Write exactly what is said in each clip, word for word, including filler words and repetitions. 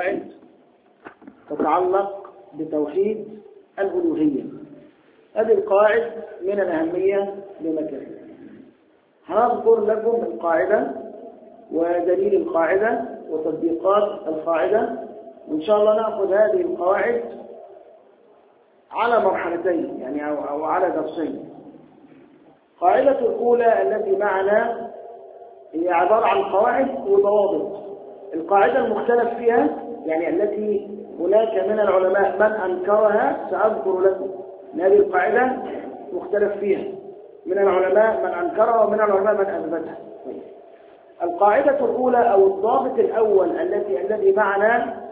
قواعد تتعلق بتوحيد الألوهية. هذه القواعد من الأهمية بمكان. هنذكر لكم القاعدة ودليل القاعدة وتطبيقات القاعدة، وإن شاء الله نأخذ هذه القواعد على مرحلتين يعني أو, أو على درسين. القاعدة الأولى التي معنا هي عبارة عن قواعد وضوابط. القاعدة المختلف فيها يعني التي هناك من العلماء من أنكرها سأذكر لكم أن هذه القاعدة مختلف فيها من العلماء من أنكرها ومن العلماء من أثبتها. القاعدة الأولى أو الضابط الأول التي الذي معنا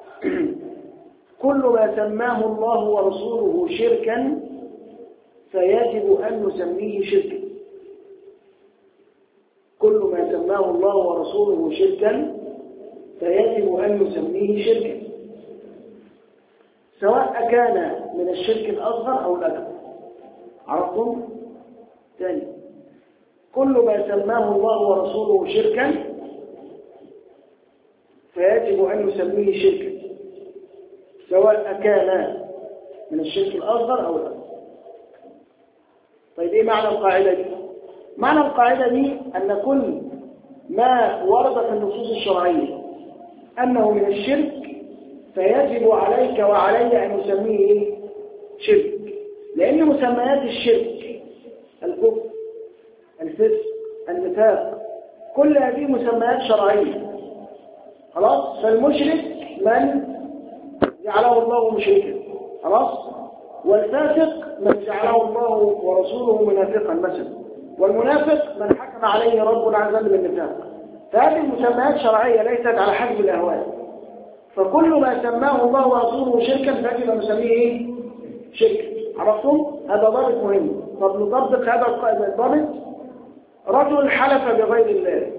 كل ما سماه الله ورسوله شركا فيجب أن نسميه شركا. كل ما سماه الله ورسوله شركا فيجب أن نسميه شركا، سواء كان من الشرك الأصغر أو الأكبر. عرفتم؟ ثاني، كل ما سماه الله ورسوله شركا فيجب أن نسميه شركا، سواء كان من الشرك الأصغر أو الأكبر. طيب إيه معنى القاعدة دي؟ معنى القاعدة دي أن كل ما ورد في النصوص الشرعية أنه من الشرك فيجب عليك وعلي أن نسميه إيه؟ شرك، لأن مسميات الشرك الكفر الفسق النفاق كل هذه مسميات شرعية. خلاص، فالمشرك من جعله الله مشركا، خلاص، والفاسق من جعله الله ورسوله منافقا مثلا، والمنافق من حكم عليه رب العزة بالنفاق. فهذه المسميات شرعية ليست على حسب الأهواء. فكل ما سماه الله ورسوله شركا فيجب أن نسميه إيه؟ شركا. عرفتم؟ هذا ضابط مهم. طب نطبق هذا الضابط. رجل حلف بغير الله،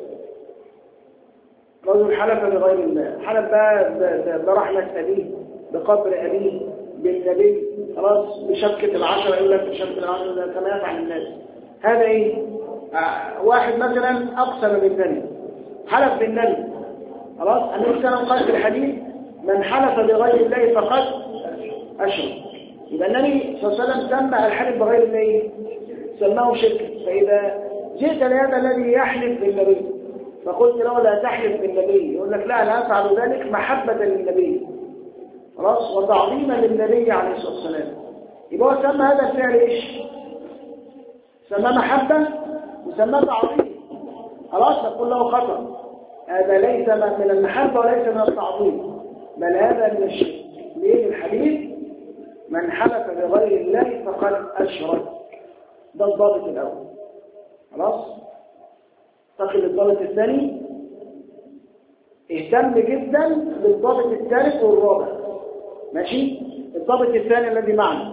رجل حلف بغير الله، حلف بقى برحمة أبيه، بقبر أبيه، بالنبي، خلاص، بشبكة العشرة، يقول لك بشبكة العشرة كما يفعل الناس. هذا إيه؟ آه واحد مثلا أقسم بالنبي، حلف بالنبي، خلاص. النبي صلى الله عليه وسلم قال في الحديث: من حلف بغير الله فقد أشرك. يبقى النبي صلى الله عليه وسلم سمى الحلف بغير الله سماه شركا. فإذا جئت لهذا الذي يحلف بالنبي فقلت له لا تحلف بالنبي، يقول لك لا، أنا أفعل ذلك محبة للنبي، خلاص، وتعظيما للنبي عليه الصلاة والسلام. يبقى هو سمى هذا الفعل إيش؟ سماه محبة وسماه تعظيم، خلاص. نقول له خطأ، هذا ليس من المحبة وليس من التعظيم، بل هذا من الشرك. ليه؟ الحديث: من حلف بغير الله فقد أشرك. ده الضابط الأول، خلاص. تقل الضابط الثاني، اهتم جدا بالضابط الثالث والرابع، ماشي. الضابط الثاني الذي معنا: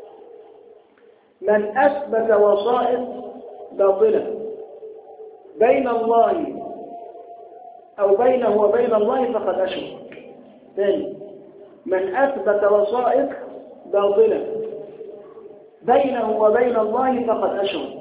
من أثبت وسائط باطلة بين الله أو بينه وبين الله فقد أشرك. ثاني، من أثبت وسائط باطلة بينه وبين الله فقد أشرك.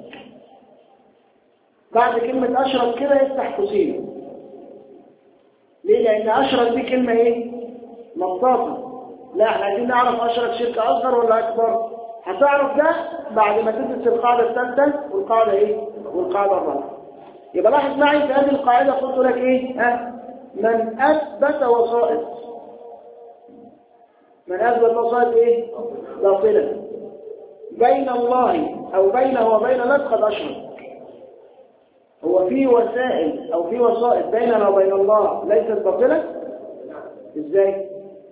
بعد كلمة أشرك كده يفتح قوسين. ليه؟ لأن أشرك دي كلمة إيه؟ مطاطة. لا، احنا عايزين نعرف أشرك شرك أصغر ولا أكبر. هتعرف ده بعد ما تدرس القاعدة الثالثة والقاعدة إيه؟ والقاعدة الرابعة. يبقى لاحظ معي في هذه القاعدة قلت لك إيه؟ ها؟ من أثبت وسائط، من أثبت وسائط إيه؟ باطلة بين الله أو بينه وبين الله فقد أشرك. هو في وسائل أو في وسائط بيننا وبين الله ليست باطلة؟ إزاي؟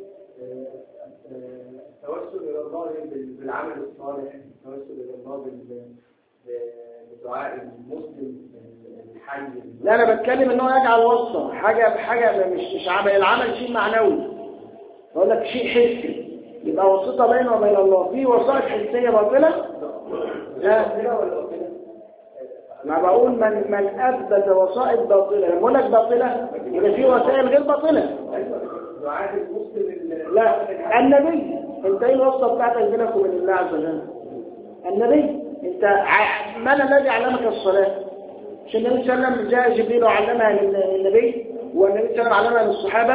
التوسل إلى الله بالعمل الصالح، التوسل إلى الله بالدعاء المسلم الحي. لا، أنا بتكلم إنه يجعل وصفة حاجة بحاجة، مش مش عمل. العمل شيء معنوي، بقول لك شيء حسي، يبقى وسيطة بينه وبين الله. في وسائط حسية باطلة؟ لا، ما بقول من من أثبت وسائط باطلة. لما أقول لك باطلة يبقى في وسائل غير باطلة. دعاء المسلم. لا، النبي، انت ايه الوصفة بتاعتك بينك وبين الله عز وجل؟ النبي، انت من الذي علمك الصلاة؟ مش النبي صلى الله عليه وسلم جاء جبريل وعلمها للنبي، والنبي صلى الله عليه وسلم علمها للصحابة،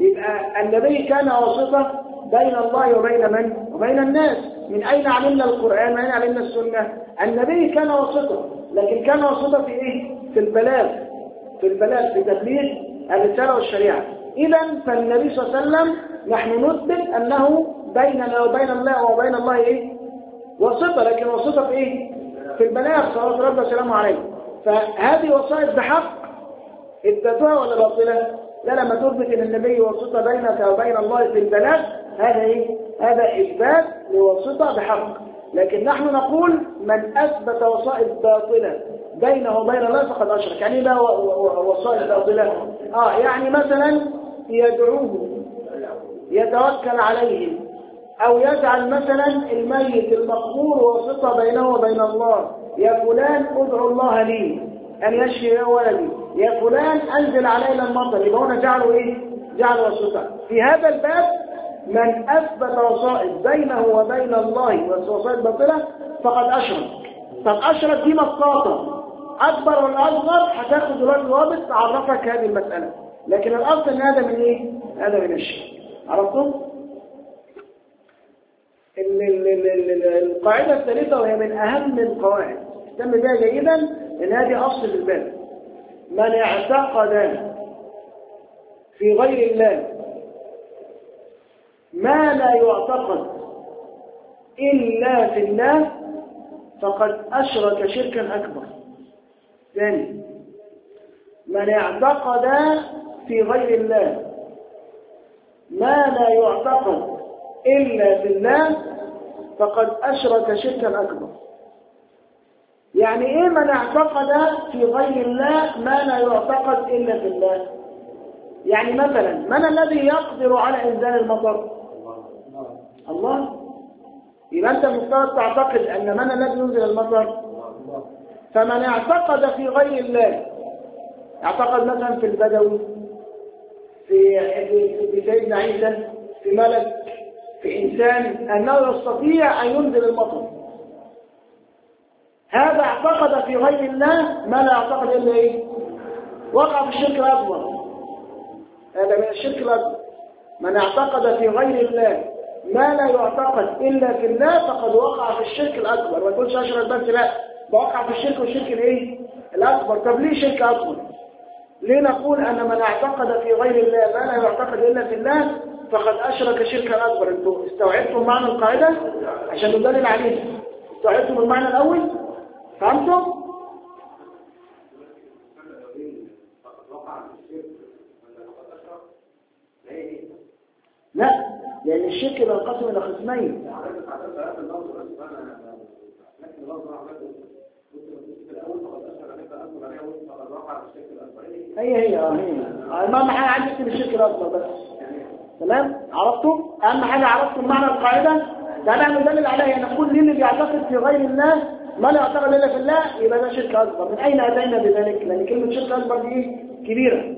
يبقى النبي كان واسطة بين الله وبين من؟ وبين الناس. من أين علمنا القرآن؟ من أين علمنا السنة؟ النبي كان واسطة، لكن كان واسطة في إيه؟ في البلاغ، في البلاغ في تبليغ الرسالة والشريعة. إذا فالنبي صلى الله عليه وسلم نحن نثبت أنه بيننا وبين الله وبين الله إيه؟ واسطة، لكن واسطة في إيه؟ في البلاغ صلى الله عليه وسلم عليه. فهذه وسائط بحق اثبتوها ولا باطلة؟ لا، لما تثبت ان النبي واسطة بينك وبين الله في البلاغ هذا ايه؟ هذا اثبات لواسطة بحق. لكن نحن نقول من اثبت وسائط باطلة بينه وبين الله فقد اشرك. يعني لا وسائط باطلة؟ اه يعني مثلا يدعوه، يتوكل عليه، او يجعل مثلا الميت المقبور واسطة بينه وبين الله. يا فلان ادعو الله لي ان يشفي ولدي، يا فلان انزل علينا المطر، يبقى هنا جعلوا ايه؟ جعلوا واسطة. في هذا الباب من اثبت وسائط بينه وبين الله وسائط باطلة فقد اشرك. طب اشرك دي مطاطة اكبر ولا اصغر؟ هتاخد دلوقتي ضابط تعرفك هذه المسألة، لكن الاصل ان هذا من ايه؟ هذا من الشرك. عرفتم؟ القاعدة الثالثة وهي من اهم القواعد اهتم بها جيدا ان هذه اصل في الباب. من اعتقد في غير الله ما لا يعتقد إلا في الله فقد أشرك شركا أكبر. ثاني، من اعتقد في غير الله ما لا يعتقد إلا في الله فقد أشرك شركا أكبر. يعني إيه من اعتقد في غير الله ما لا يعتقد إلا في الله؟ يعني مثلا من الذي يقدر على إنزال المطر؟ الله. يبقى أنت مفترض تعتقد أن من الذي ينزل المطر؟ فمن اعتقد في غير الله، اعتقد مثلا في البدوي، في في سيدنا عيسى، في ملك، في إنسان أنه يستطيع أن ينزل المطر، هذا اعتقد في غير الله ما لا يعتقد إلا إيه؟ وقع في الشرك الأكبر. هذا من الشرك الأكبر. من اعتقد في غير الله ما لا يعتقد إلا في الله فقد وقع في الشرك الأكبر. ما تقولش أشرك بس، لا، وقع في الشرك والشرك الإيه؟ الأكبر. طب ليه شرك أكبر؟ ليه نقول أن من اعتقد في غير الله ما لا يعتقد إلا في الله فقد أشرك شركا أكبر؟ أنتوا استوعبتم معنى القاعدة عشان ندلل عليه؟ استوعبتم المعنى الأول؟ فهمتم؟ لا، لأن الشرك ينقسم إلى قسمين. هي هي اه هي أهم حاجة عندك في الشرك الأكبر بس. تمام؟ عرفتم؟ أهم حاجة عرفتم معنى القاعدة؟ تعالى ندلل عليها. نقول ليه اللي بيعتقد في غير الله ما لا يعتقد إلا في الله يبقى ده شرك أكبر. من أين أتينا بذلك؟ لأن كلمة شرك أكبر دي كبيرة.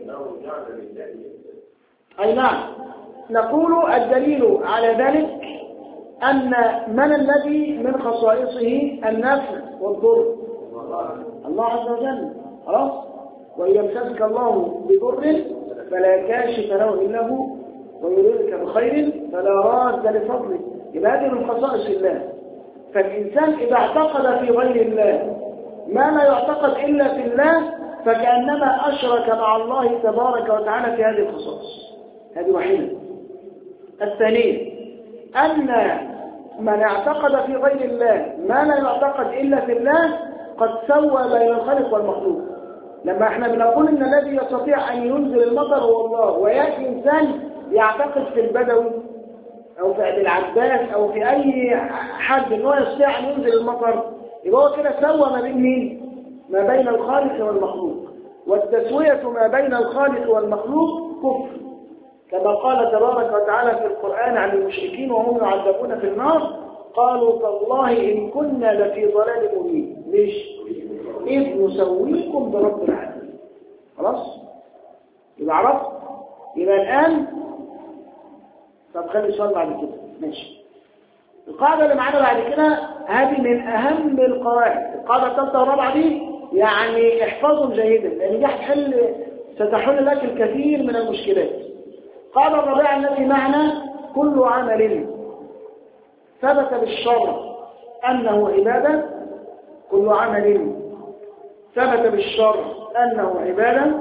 أي نعم. نقول الدليل على ذلك أن من الذي من خصائصه النفع والضر؟ الله عز وجل. خلاص؟ وإن يمسسك الله بضر فلا كاشف له إلا هو ويريدك بخير فلا راد لفضله. يبقى هذه من خصائص الله. فالإنسان إذا اعتقد في غير الله ما لا يعتقد إلا في الله فكأنما أشرك مع الله تبارك وتعالى في هذه الخصائص. هذه واحدة. الثانية أن من اعتقد في غير الله ما لا يعتقد إلا في الله قد سوى بين الخالق والمخلوق. لما احنا بنقول ان الذي يستطيع ان ينزل المطر هو الله، ويأتي انسان يعتقد في البدوي او في ابي العباس او في اي حد ان هو يستطيع ان ينزل المطر، يبقى هو كده سوى ما بين مين؟ ما بين الخالق والمخلوق. والتسوية ما بين الخالق والمخلوق كفر، كما قال تبارك وتعالى في القرآن عن المشركين وهم يعذبون في النار قالوا تالله إن كنا لفي ضلال مبين. ليش؟ إذ نسويكم برب العالمين. خلاص؟ يبقى عرفت؟ يبقى الآن طب خلي السؤال بعد كده. ماشي. القاعدة اللي معانا بعد كده هذه من أهم القواعد. القاعدة الثالثة والرابعة دي يعني احفظهم جيدا، لأن دي هتحل ستحل لك الكثير من المشكلات. قال الرابعة التي معنا كل عمل ثبت بالشرع أنه عبادة كل عمل ثبت بالشرع أنه عبادة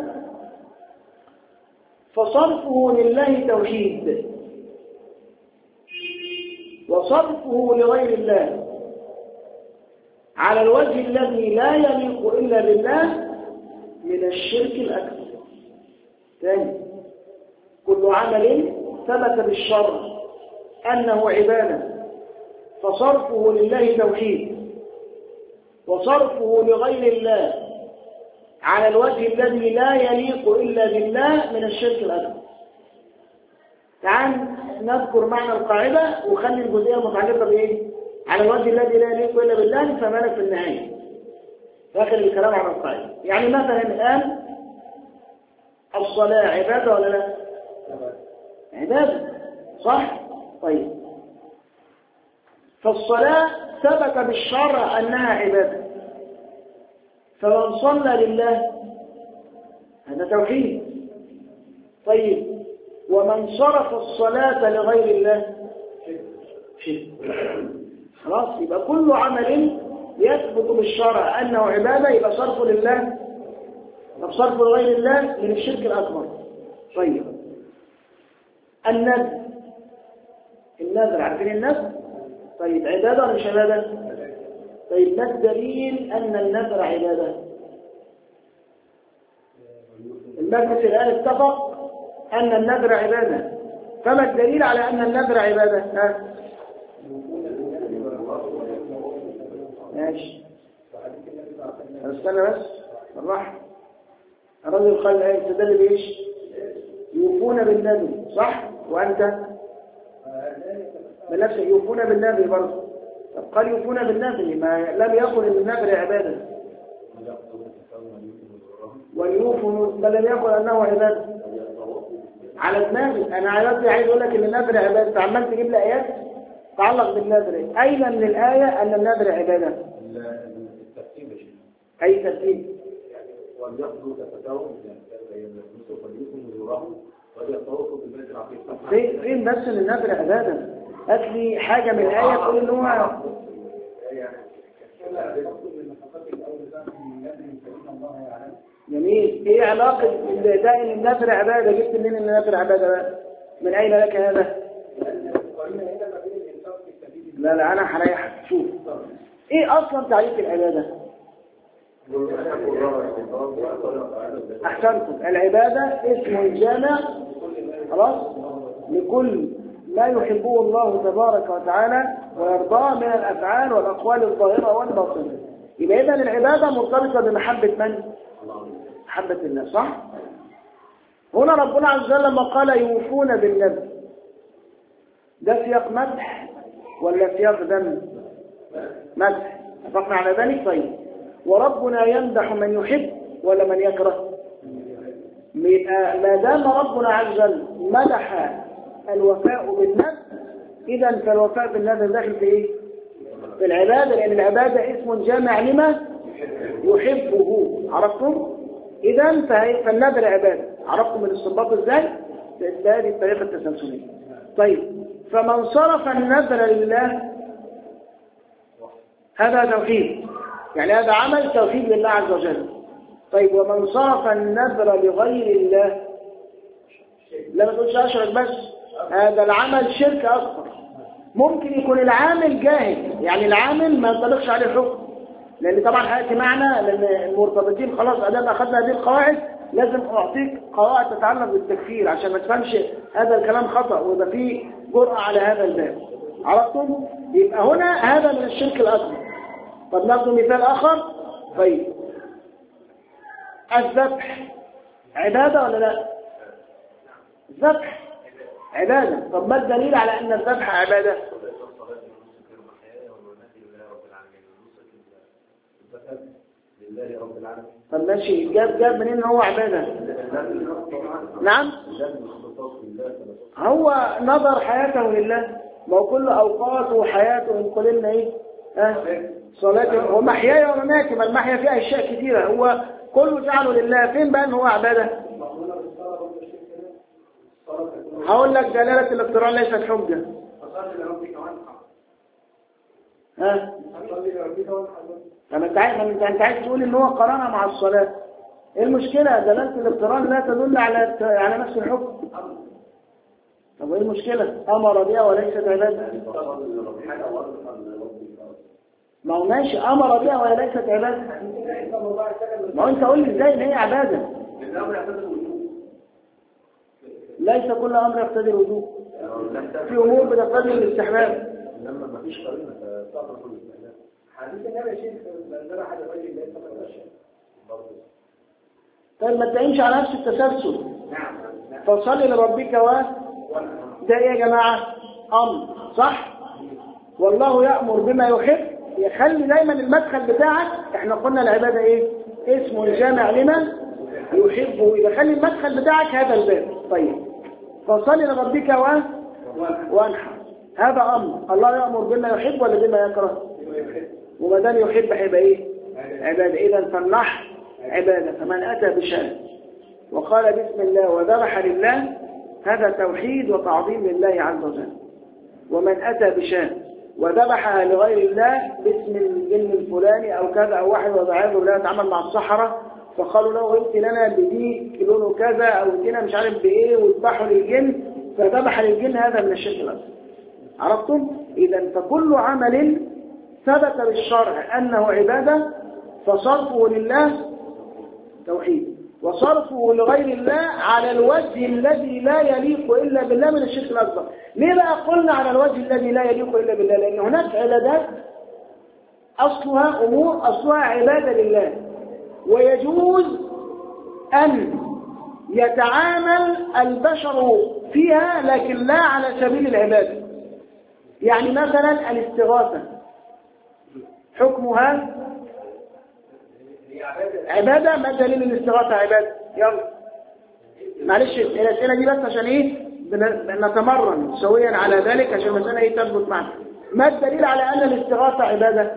فصرفه لله توحيد وصرفه لغير الله على الوجه الذي لا يليق إلا بالله من الشرك الأكبر. ثاني كل عمل ثبت بالشرع أنه عبادة فصرفه لله توحيد وصرفه لغير الله على الوجه الذي لا يليق إلا بالله من الشرك الأكبر. تعال نذكر معنى القاعدة وخلي الجزئية المتعلقة بإيه؟ على الوجه الذي لا يليق إلا بالله نفهمها في النهاية داخل الكلام عن القاعدة. يعني مثلا الآن الصلاة عبادة ولا لا؟ عبادة صح؟ طيب فالصلاة ثبت بالشرع أنها عبادة فمن صلى لله هذا توحيد. طيب ومن صرف الصلاة لغير الله شرك. خلاص يبقى كل عمل يثبت بالشرع أنه عبادة يبقى صرفه لله طب صرفه لغير الله من الشرك الأكبر. طيب النذر النذر عارفين النذر؟ طيب عبادة ولا مش عبادة؟ طيب ما الدليل أن النذر عبادة؟ المجلس الآن اتفق أن النذر عبادة فما الدليل على أن النذر عبادة؟ ها؟ ماشي استنى بس بالراحة. الرجل قال ايه تدل بايش؟ يوفون بالنذر صح؟ وانت بنفسك يوفون بالنذر برضه. طب قال يوفون بالنذر ما لم يقل ان النذر عباده ويوفوا بل لم يقل انه عباده على دماغي. انا عايز عايز اقول لك ان النذر عباده عمال تجيب لي ايات تعلق بالنذر. اين من الايه ان النذر عباده؟ الترتيب يا شيخ. اي ترتيب؟ يعني وليقضوا تفتاهم يلبسوا فليكم وزورهم وليطوفوا بالبيت العتيق. فين فين بس ان النذر عباده؟ هات لي حاجه من الايه تقول ان هو جميل. ايه علاقه ده ان النذر عباده؟ جبت منين ان النذر عباده بقى؟ من اين لك هذا؟ لا لا انا هريحك. شوف ايه اصلا تعريف العباده؟ احسنتم. العباده اسم جامع خلاص لكل ما يحبه الله تبارك وتعالى ويرضاه من الافعال والاقوال الظاهره والباطنه. يبقى اذا العباده مرتبطه بمحبه من؟ محبه الله صح؟ هنا ربنا عز وجل لما قال يوفون بالنذر ده سياق مدح ولا سياق ذم؟ مدح. اتفقنا على ذلك. طيب وربنا يمدح من يحب ولا من يكره؟ ما دام ربنا عز وجل مدح الوفاء بالنذر اذا فالوفاء بالنذر داخل في ايه؟ في العباده لان العباده اسم جامع لما يحبه. عرفتم؟ اذا فالنذر عباده. عرفتم الاستنباط ازاي؟ بهذه الطريقه التسلسليه. طيب فمن صرف النذر لله هذا توحيد يعني هذا عمل توحيد لله عز وجل. طيب ومن صرف النذر لغير الله لا ما تقولش اشرك بس هذا العمل شرك اكبر. ممكن يكون العامل جاهل يعني العامل ما ينطبقش عليه حكم لان طبعا هياتي معنا لان المرتبطين خلاص ادام اخذنا هذه القواعد لازم اعطيك قواعد تتعلق بالتكفير عشان ما تفهمش هذا الكلام خطأ ويبقى فيه جرأة على هذا الباب. عرفتم؟ يبقى هنا هذا من الشرك الأكبر. طب ناخذ مثال آخر. طيب الذبح عبادة ولا لا؟ الذبح عبادة. طب ما الدليل على أن الذبح عبادة؟ لله رب العالمين. طب ماشي جاب جاب منين هو عبادة؟ نعم هو نظر حياته لله ما هو كل أوقاته وحياته نقول لنا إيه؟ أه؟ صلاته ومحياي ومماتي. ما المحيا فيها أشياء كثيرة هو كله جعله لله. فين بقى إن هو عبادة؟ هقول لك دلالة الاقتران ليست حجة. فصلي لربك وانحر. ها؟ فصلي لربك وانحر. طب انت عايز انت انت عايز تقول ان هو قرانها مع الصلاة. ايه المشكلة؟ دلالة الاقتران لا تدل على على نفس الحكم. طب ايه المشكلة؟ امر بها وليست عبادة. ما هو ماشي امر بها وليست عبادة. ما هو انت قول لي ازاي ان هي عبادة؟ ليس كل امر يقتضي الوجوب. في امور بتقتضي الاستحباب. لما ما فيش قرينه فتعتبر كل الاستحباب. حديث النبي يا شيخ لما حد الراجل اللي يسمى الاشياء برضه. طيب ما تلاقيش على نفس التسلسل. نعم. فصلي لربك و ده ايه يا جماعه؟ امر صح؟ والله يأمر بما يحب. يخلي دايما المدخل بتاعك، احنا قلنا العباده ايه؟ اسم جامع لمن يحبه. يبقى خلي المدخل بتاعك هذا الباب. طيب فصلي لربك و وانحر، هذا امر. الله يأمر بما يحب ولا بما يكره؟ وما دام يحب هيبقى ايه؟ عباده. اذا فالنحر عباده. فمن اتى بشأن وقال بسم الله وذبح لله هذا توحيد وتعظيم لله عز وجل. ومن اتى بشأن وذبحها لغير الله باسم الجن الفلاني او كذا او واحد وضعه بالله تعمل مع الصحراء فقالوا له ائت لنا بديك لونه كذا او ائتنا مش عارف بايه وذبحوا للجن فذبح للجن، هذا من الشرك الاكبر. عرفتم؟ اذا فكل عمل ثبت بالشرع انه عباده فصرفه لله توحيد، وصرفه لغير الله على الوجه الذي لا يليق الا بالله من الشرك الاكبر. ليه بقى قلنا على الوجه الذي لا يليق الا بالله؟ لان هناك عبادات اصلها امور اصلها عباده لله، ويجوز ان يتعامل البشر فيها لكن لا على سبيل العباده. يعني مثلا الاستغاثه حكمها عباده. ما دليل الاستغاثه عباده؟ يلا معلش الاسئله دي بس عشان ايه نتمرن سويا على ذلك عشان المساله ايه تثبت معنا. ما الدليل على ان الاستغاثه عباده؟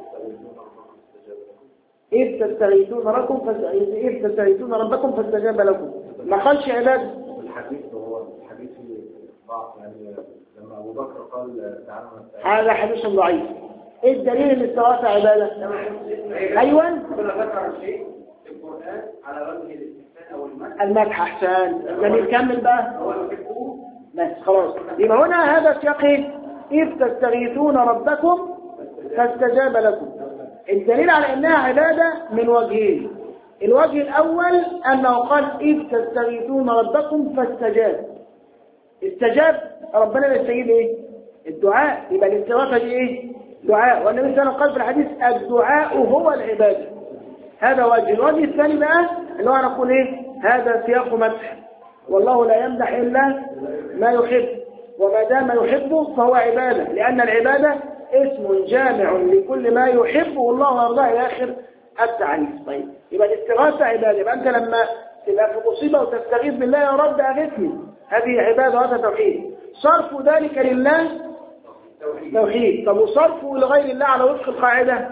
إذ تستغيثون ربكم إذ تستغيثون ربكم فاستجاب لكم. ما قالش عباده. الحديث هو الحديث ضعف يعني لما ابو بكر قال تعالى هذا حديث ضعيف. ايه الدليل ان الاستغاثه عباده؟ ايوه ذكر شيء في القران على وجه الاستحسان او المدح. المدح احسان. جميل كمل بقى. بس خلاص يبقى هنا هذا سياق ايه؟ إذ تستغيثون ربكم فاستجاب لكم. الدليل على انها عباده من وجهين. الوجه الاول انه قال إذ تستغيثون ربكم فاستجاب. استجاب ربنا يستجيب ايه؟ الدعاء. يبقى الاستغاثه دي ايه؟ دعاء. والنبي صلى الله عليه وسلم قال في الحديث الدعاء هو العباده. هذا وجه. الوجه الثاني بقى اللي هو نقول ايه؟ هذا سياق مدح، والله لا يمدح الا ما يحب، وما دام يحبه فهو عباده، لان العباده اسم جامع لكل ما يحبه الله ويرضاه الى اخر التعريف. طيب يبقى الاستغاثه عباده. يبقى انت لما تبقى في مصيبه وتستغيث بالله يا رب اغثني، هذه عباده وهذا توحيد. صرف ذلك لله توحيد. طب وصرفه لغير الله على وفق القاعده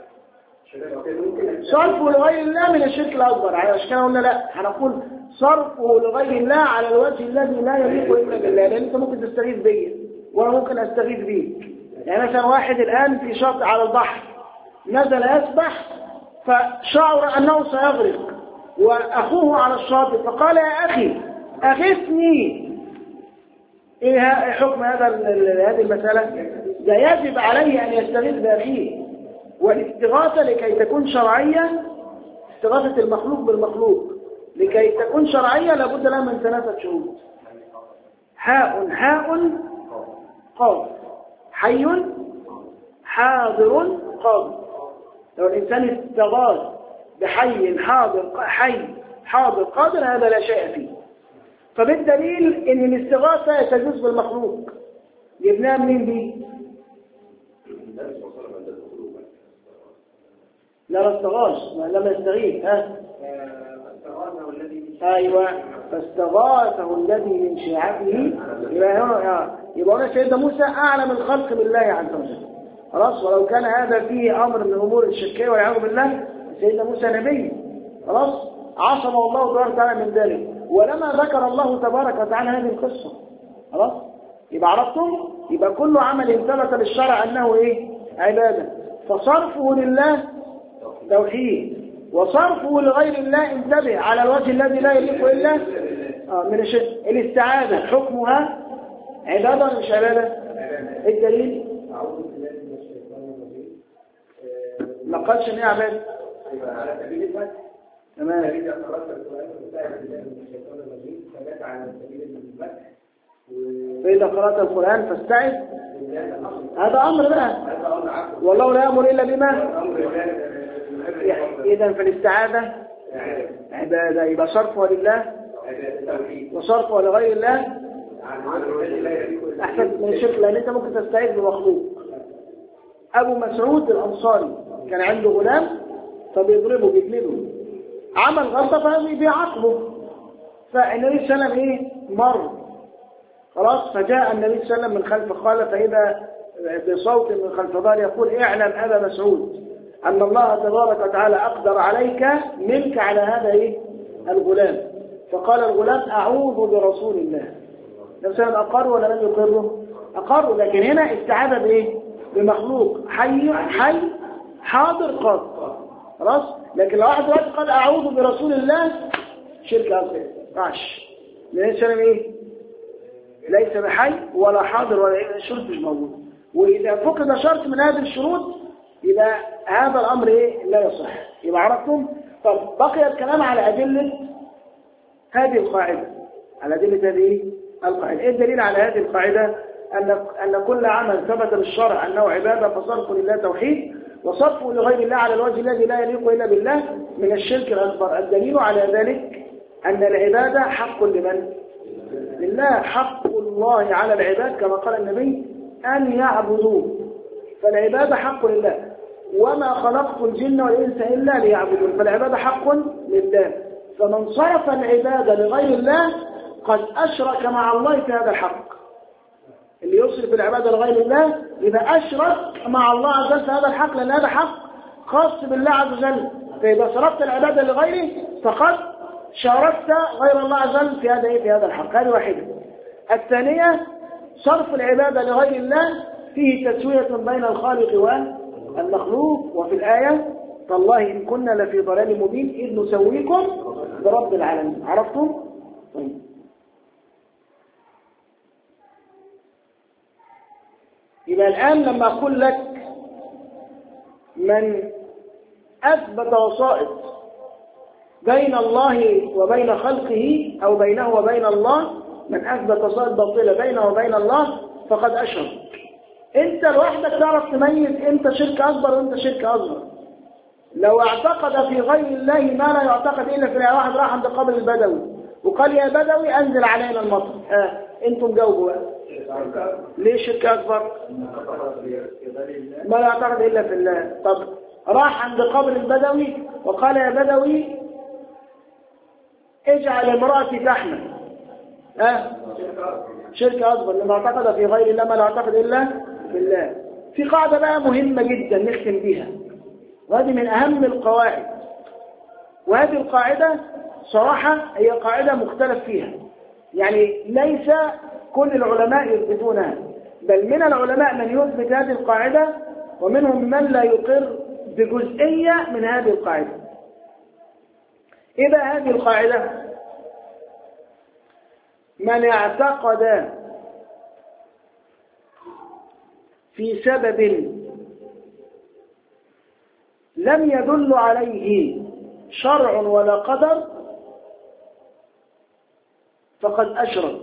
صرفه لغير الله من الشرك الاكبر. عشان كده قلنا لا، هنقول صرفه لغير الله على الوجه الذي لا يليق الا بالله. لان انت ممكن تستغيث بيا وانا ممكن استغيث بيك. يعني مثلا واحد الآن في شاطئ على البحر نزل يسبح فشعر أنه سيغرق وأخوه على الشاطئ فقال يا أخي أغثني. إيه حكم هذا هذه المسألة؟ ده يجب عليه أن يستغيث بأخيه. والاستغاثة لكي تكون شرعية، استغاثة المخلوق بالمخلوق لكي تكون شرعية لابد لها من ثلاثة شروط. حاء حاء قاف، حي حاضر قادر. لو الإنسان استغاث بحي حاضر حي حاضر قادر هذا لا شيء فيه. فبالدليل ان الاستغاثة تجوز بالمخلوق. جبناها منين دي؟ لا ما استغاث لما يستغيث. ها ايوه فاستغاثه الذي من شيعته. يبقى هنا يبقى هنا سيدنا موسى اعلم الخلق بالله عز وجل. خلاص. ولو كان هذا فيه امر من امور الشركيه والعياذ بالله سيدنا موسى نبي خلاص عصمه الله تبارك وتعالى من ذلك. ولما ذكر الله تبارك وتعالى هذه القصه خلاص؟ يبقى عرفتم؟ يبقى كل عمل ثبت للشرع أنه إيه؟ عبادة. فصرفه لله توحيد، وصرفه لغير الله انتبه على الوجه الذي لا يليق إلا آه من الشرك. الاستعاذة حكمها عبادة ولا مش عبادة؟ الدليل؟ ما قالش ان هي عبادة. على سبيل المثل تمام. إذا قرأت القرآن فاستعذ بالله من الشيطان الرجيم فمات على سبيل المثل. فإذا قرأت القرآن فاستعذ، هذا أمر بقى، والله لا يأمر إلا بما. إذا فالاستعاذة عبادة، يبقى صرفها لله وصرفها لغير الله أحسن من الشرك، لأن أنت ممكن تستعيذ بمخلوق. أبو مسعود الأنصاري كان عنده غلام فبيضربه بيجلده، عمل غلطة فبيعاقبه، فالنبي صلى الله عليه وسلم إيه مر خلاص، فجاء النبي صلى الله عليه وسلم من خلف قال فإذا بصوت من خلف دار يقول اعلم أبا مسعود أن الله تبارك وتعالى أقدر عليك منك على هذا إيه الغلام. فقال الغلام أعوذ برسول الله. النبي صلى الله عليه وسلم أقر ولا لم يقره؟ أقر، لكن هنا استعاذ بإيه؟ بمخلوق حي حي حاضر قاضي خلاص. لكن لو واحد دلوقتي قال أعوذ برسول الله شرك أصغر ماشي، لأن السلام إيه؟ ليس بحي ولا حاضر ولا إيه، الشروط مش موجود. وإذا فقد شرط من هذه الشروط يبقى هذا الأمر إيه؟ لا يصح. يبقى عرفتم؟ طب بقي الكلام على أدلة هذه القاعدة، على أدلة هذه القاعدة. إيه الدليل على هذه القاعدة؟ أن أن كل عمل ثبت للشرع أنه عبادة فصرفه لله توحيد، وصرفه لغير الله على الوجه الذي لا يليق إلا بالله من الشرك الأكبر. الدليل على ذلك أن العبادة حق لمن؟ لله. حق الله على العباد كما قال النبي أن يعبدوه، فالعبادة حق لله. وما خلقت الجن والإنس إلا ليعبدون، فالعبادة حق لله. فمن صرف العبادة لغير الله قد أشرك مع الله في هذا الحق. اللي يصرف العبادة لغير الله إذا أشرك مع الله عز وجل في هذا الحق، لأن هذا حق خاص بالله عز وجل. فإذا صرفت العبادة لغيره فقد شاركت غير الله عز وجل في هذا في هذا الحق. هذه واحدة. الثانية صرف العبادة لغير الله فيه تسوية بين الخالق والمخلوق. وفي الآية تالله إن كنا لفي ضلال مبين إذ نسويكم برب العالمين. عرفتم؟ طيب. يبقى الآن لما أقول لك من أثبت وسائط بين الله وبين خلقه أو بينه وبين الله، من أثبت وسائط باطلة بينه وبين الله فقد أشرك. أنت لوحدك تعرف تميز أنت شرك أكبر وأنت شرك أصغر. لو اعتقد في غير الله ما لا يعتقد إلا في الله. واحد راح عند قبر البدوي وقال يا بدوي أنزل علينا المطر، آه. أنتم جاوبوا بقى ليه شرك أكبر؟ ما لا يعتقد إلا في الله. طب راح عند قبر البدوي وقال يا بدوي اجعل امرأتي تحمل، آه. شرك أكبر لما اعتقد في غير الله ما لا يعتقد إلا في الله. في قاعدة بقى مهمة جدا نختم بها، وهذه من أهم القواعد، وهذه القاعدة صراحة هي قاعدة مختلف فيها، يعني ليس كل العلماء يثبتونها، بل من العلماء من يثبت هذه القاعدة ومنهم من لا يقر بجزئية من هذه القاعدة. إذا هذه القاعدة من اعتقد في سبب لم يدل عليه شرع ولا قدر فقد أشرك.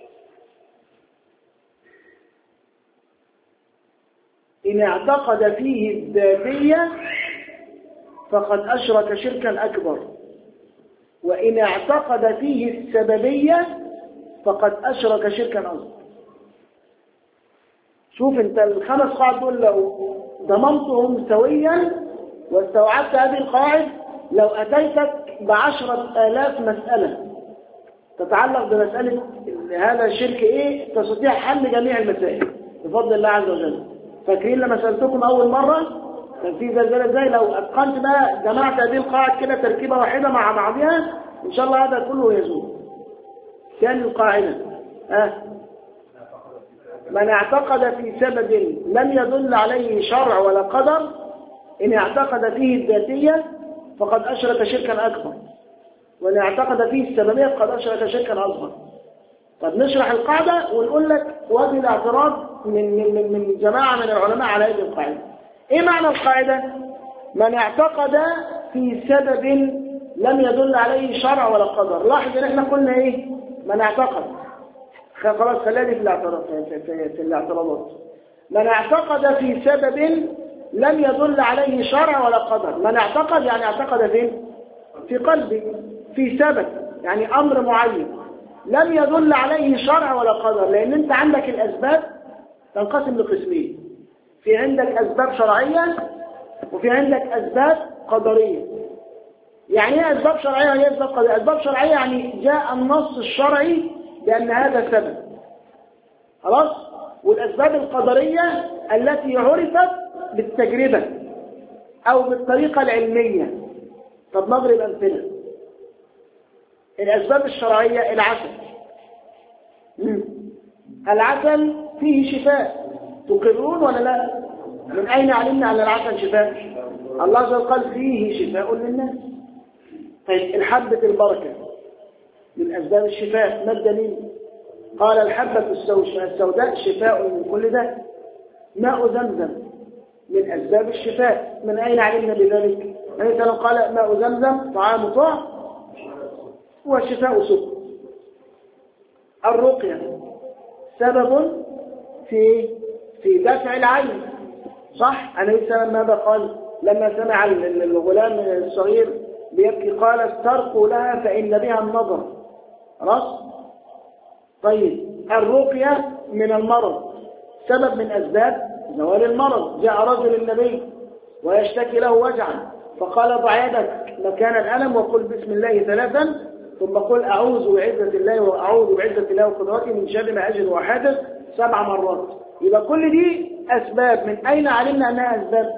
إن اعتقد فيه الذاتية فقد أشرك شركا أكبر، وإن اعتقد فيه السببية فقد أشرك شركا أصغر. شوف انت الخمس قواعد دول لو ضممتهم سويا واستوعبت هذه القواعد، لو أتيتك بعشرة آلاف مسألة تتعلق بمسألة هذا الشرك إيه تستطيع حل جميع المسائل بفضل الله عز وجل. فاكرين لما سألتكم أول مرة كان في زلزال ازاي؟ لو أتقنت بقى جماعة هذه القواعد كده تركيبة واحدة مع بعضها إن شاء الله هذا كله يزول. كان القاعدة آه. من اعتقد في سبب لم يدل عليه شرع ولا قدر إن اعتقد فيه الذاتية فقد أشرك شركا أكبر، وإن اعتقد فيه السببية فقد أشرك شركا أصغر. طب نشرح القاعدة ونقول لك وجه الاعتراض من من من جماعة من العلماء على هذه القاعدة. إيه معنى القاعدة؟ من اعتقد في سبب لم يدل عليه شرع ولا قدر. لاحظ إن إحنا قلنا إيه؟ من اعتقد. خلاص خلينا في الاعتراض في, في, في الاعتراضات. من اعتقد في سبب لم يدل عليه شرع ولا قدر. من اعتقد يعني اعتقد فين؟ في قلبه في سبب، يعني أمر معين لم يدل عليه شرع ولا قدر. لأن أنت عندك الأسباب تنقسم لقسمين، في عندك أسباب شرعية وفي عندك أسباب قدرية. يعني ايه أسباب شرعية وهي أسباب قدرية؟ أسباب شرعية يعني جاء النص الشرعي بأن هذا سبب، خلاص. والأسباب القدرية التي عرفت بالتجربة أو بالطريقة العلمية. طب نضرب أمثلة. الأسباب الشرعية العسل. مم. العسل فيه شفاء، تقرون ولا لا؟ من أين علمنا أن العسل شفاء؟ الله عز وجل قال فيه شفاء للناس. طيب الحبة البركة من أسباب الشفاء، ما الدليل؟ قال الحبة السوداء شفاء من كل داء. ماء زمزم من أسباب الشفاء، من أين علمنا بذلك؟ مثلا قال ماء زمزم طعام طعم وشفاء سكر. الرقية سبب في في دفع العين، صح؟ النبي صلى الله عليه وسلم ماذا قال لما سمع الغلام الصغير بيبكي؟ قال استرقوا لها فإن بها النظر، خلاص. طيب الرقية من المرض سبب من أسباب زوال المرض. جاء رجل النبي ويشتكي له وجعا فقال ضع يدك مكان الألم وقل بسم الله ثلاثا ثم قل أعوذ بعزة الله وأعوذ بعزة الله وقدرته من شر ما أجد وحادث سبع مرات. يبقى كل دي أسباب. من أين علمنا أنها أسباب؟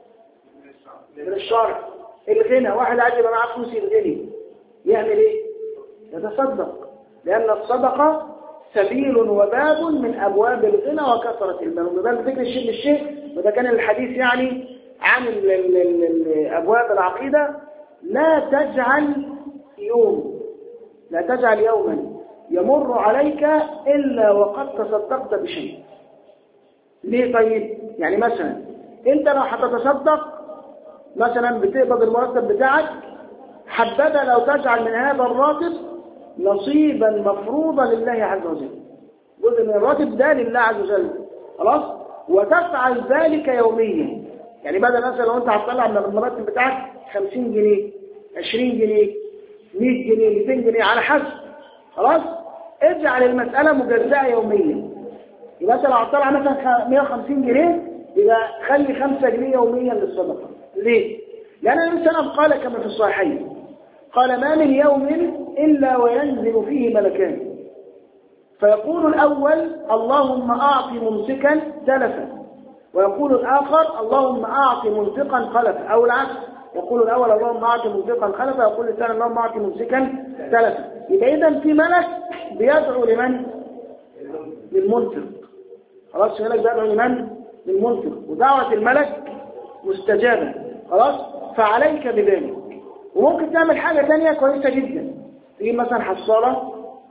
من الشرع. الغنى، واحد عايز يبقى معاه فلوس يغني يعمل إيه؟ يتصدق، لأن الصدقة سبيل وباب من أبواب الغنى وكثرة المال. وده ذكر الشيء بالشيء، وده كان الحديث يعني عن ال ال ال أبواب العقيدة. لا تجعل يوم لا تجعل يوما يمر عليك إلا وقد تصدقت بشيء. ليه طيب؟ يعني مثلا أنت لو هتتصدق مثلا بتقبض المرتب بتاعك، حبذا لو تجعل من هذا الراتب نصيبا مفروضا لله عز وجل، جزء من الراتب ده لله عز وجل، خلاص. وتفعل ذلك يوميا. يعني بدل مثلا لو انت هتطلع من المرتب بتاعك خمسين جنيه عشرين جنيه مية جنيه ميتين جنيه على حسب، خلاص. اجعل المسألة مجزأة يوميا. يبقى انت لو هتطلع مثلا مية وخمسين جنيه يبقى خلي خمسة جنيه يوميا للصدقة. ليه؟ لأن النبي صلى الله عليه وسلم قال كما في الصحيحين، قال ما من يوم إلا وينزل فيه ملكان فيقول الأول اللهم أعط ممسكا تلفا، ويقول الآخر اللهم أعط منفقا خلفا، أو العكس، يقول الأول اللهم أعط منفقا خلفا، يقول الثاني اللهم أعط ممسكا تلفا. يبقى إذا في ملك بيدعو لمن؟ للمنفق، خلاص. ملك بيدعو لمن؟ للمنفق، ودعوة الملك مستجابة، خلاص. فعليك بذلك. وممكن تعمل حاجة ثانية كويسة جدا، تجيب مثلا حصالة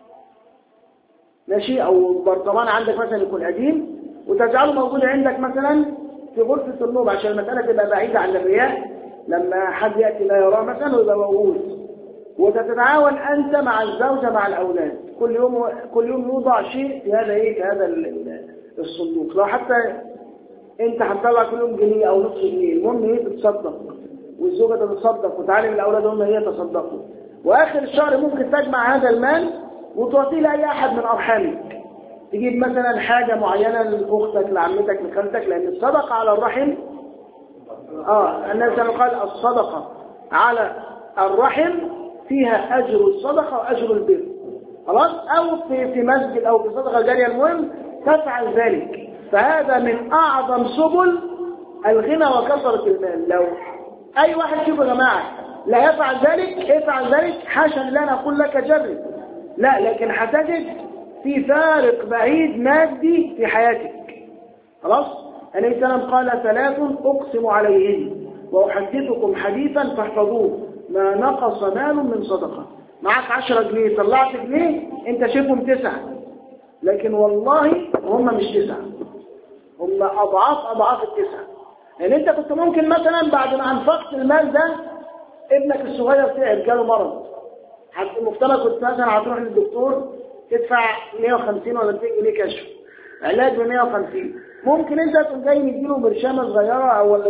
ماشي، أو برطمان عندك مثلا يكون قديم وتجعله موجود عندك مثلا في غرفة النوم عشان المسألة تبقى بعيدة عن الرياح، لما حد يأتي لا يراه مثلا ويبقى موجود. وتتعاون أنت مع الزوجة مع الأولاد، كل يوم كل يوم يوضع شيء في هذا إيه في هذا الصندوق. لو حتى أنت هتطلع كل يوم جنيه أو نصف جنيه، المهم إيه تتصدق والزوجة تتصدق وتعلم الأولاد هم هي تصدقوا. وآخر الشهر ممكن تجمع هذا المال وتعطيه لأي أحد من أرحامك. تجيب مثلا حاجة معينة لأختك لعمتك لخالتك، لأن الصدقة على الرحم آه النبي صلى الله عليه وسلم قال الصدقة على الرحم فيها أجر الصدقة وأجر البر، خلاص. أو في في مسجد أو في صدقة جارية، المهم تفعل ذلك. فهذا من أعظم سبل الغنى وكثرة المال. لو أي واحد فيكم يا جماعة لا يفعل ذلك افعل ذلك، حاشا لا نقول لك جرب، لا، لكن هتجد في فارق بعيد مادي في حياتك. خلاص؟ النبي صلى الله عليه وسلم قال ثلاث أقسم عليهن وأحدثكم حديثا فاحفظوه ما نقص مال من صدقة. معك عشرة جنيه طلعت جنيه انت شايفهم تسعة، لكن والله هم مش تسعة، هم أضعاف أضعاف التسعة. لأن انت كنت ممكن مثلا بعد ما أنفقت المال ده ابنك الصغير تعب جاله مرض، المفترض كنت مثلا هتروح للدكتور تدفع مية وخمسين ولا ميتين جنيه كشف علاج ب مية وخمسين، ممكن انت تقوم جاي مديله برشامه صغيره او ولا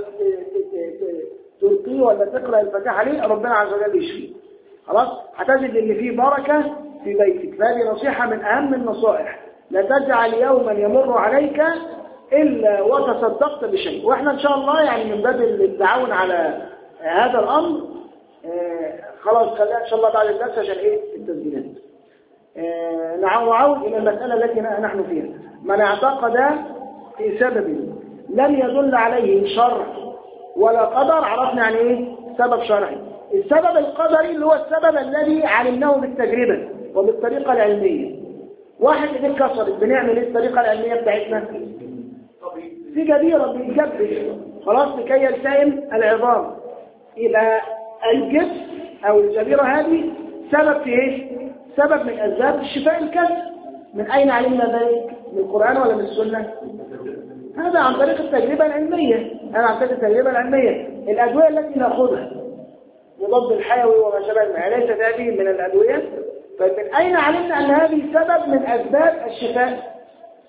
تلقيه ولا تقرا الفاتحه عليه ربنا عز وجل يشفيه. خلاص؟ هتجد ان في بركه في بيتك. فهذه نصيحه من اهم النصائح، لا تجعل يوما يمر عليك الا وتصدقت بشيء. واحنا ان شاء الله يعني من باب التعاون على هذا الامر آه خلاص خلينا ان شاء الله بعد الدرس عشان ايه التسجيلات. آه نعود الى المساله التي نحن فيها. من اعتقد في سبب لم يدل عليه شرع ولا قدر، عرفنا يعني ايه سبب شرعي. السبب القدري اللي هو السبب الذي علمناه بالتجربه وبالطريقه العلميه. واحد ايديه اتكسرت، بنعمل ايه الطريقه العلميه بتاعتنا؟ في جديره بيتجبس خلاص لكي يلتئم العظام. يبقى الجبس او الجبيره هذه سبب في ايه؟ سبب من اسباب الشفاء الكسر. من اين علمنا ذلك؟ من القران ولا من السنه؟ هذا عن طريق التجربه العلميه. هذا عن طريق التجربه العلميه. الادويه التي ناخذها مضاد الحيوي وما شابه منها ليست هذه من الادويه. فمن اين علمنا ان هذه سبب من اسباب الشفاء؟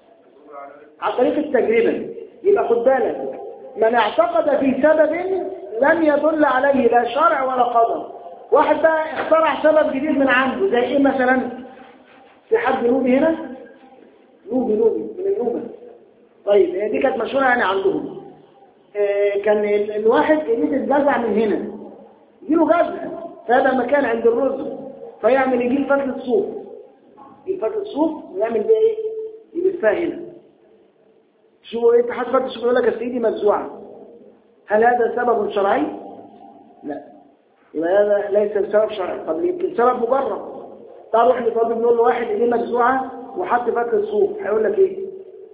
عن طريق التجربه. يبقى خد بالك، من اعتقد في سبب لم يدل عليه لا شرع ولا قدر. واحد بقى اخترع سبب جديد من عنده، زي ايه مثلا؟ في حد نوبي هنا؟ نوبي نوبي من النوبه. طيب هي دي كانت مشهوره يعني عندهم. آه كان الواحد يجيب الجزع من هنا، يجيله جزع في هذا المكان عند الرز، فيعمل يجيب فتله صوف، يجيب فتله صوف ويعمل بيها ايه؟ يلفها هنا. شو انت حاسس فتله صوف يقول لك اصل ايدي مجزوعه. هل هذا سبب شرعي؟ لا. يبقى هذا ليس بسبب شرعي. طب يمكن سبب مجرد. تعال روح لطبيب نقول له واحد ايديه مجزوعه وحط فتله صوف، هيقول لك ايه؟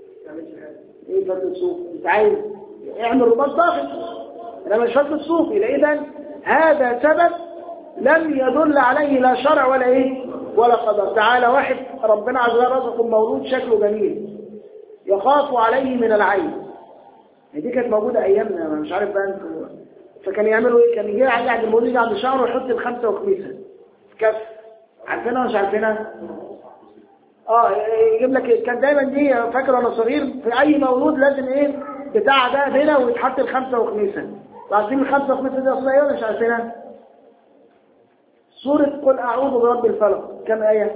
ايه فتله صوف؟ انت عايز اعمل رباط ضاغط، انا مش فتله صوف. يبقى اذا هذا سبب لم يدل عليه لا شرع ولا ايه ولا قدر. تعالى واحد ربنا عز وجل رزقه مولود شكله جميل يخاف عليه من العين. دي كانت موجوده ايامنا، انا مش عارف بقى انتوا. فكان يعملوا ايه؟ كان يجي عند المولود عند شعره ويحط الخمسه وخميسه في كف. عارفينها ولا مش عارفينها؟ اه يجيب لك. كان دايما دي فاكر وانا صغير في اي مولود لازم ايه بتاع ده هنا ويتحط الخمسه وخميسه. عارفين الخمسه وخميسه دي اصلا ايه ولا مش عارفينها؟ سوره قل اعوذ برب الفلق كم ايه؟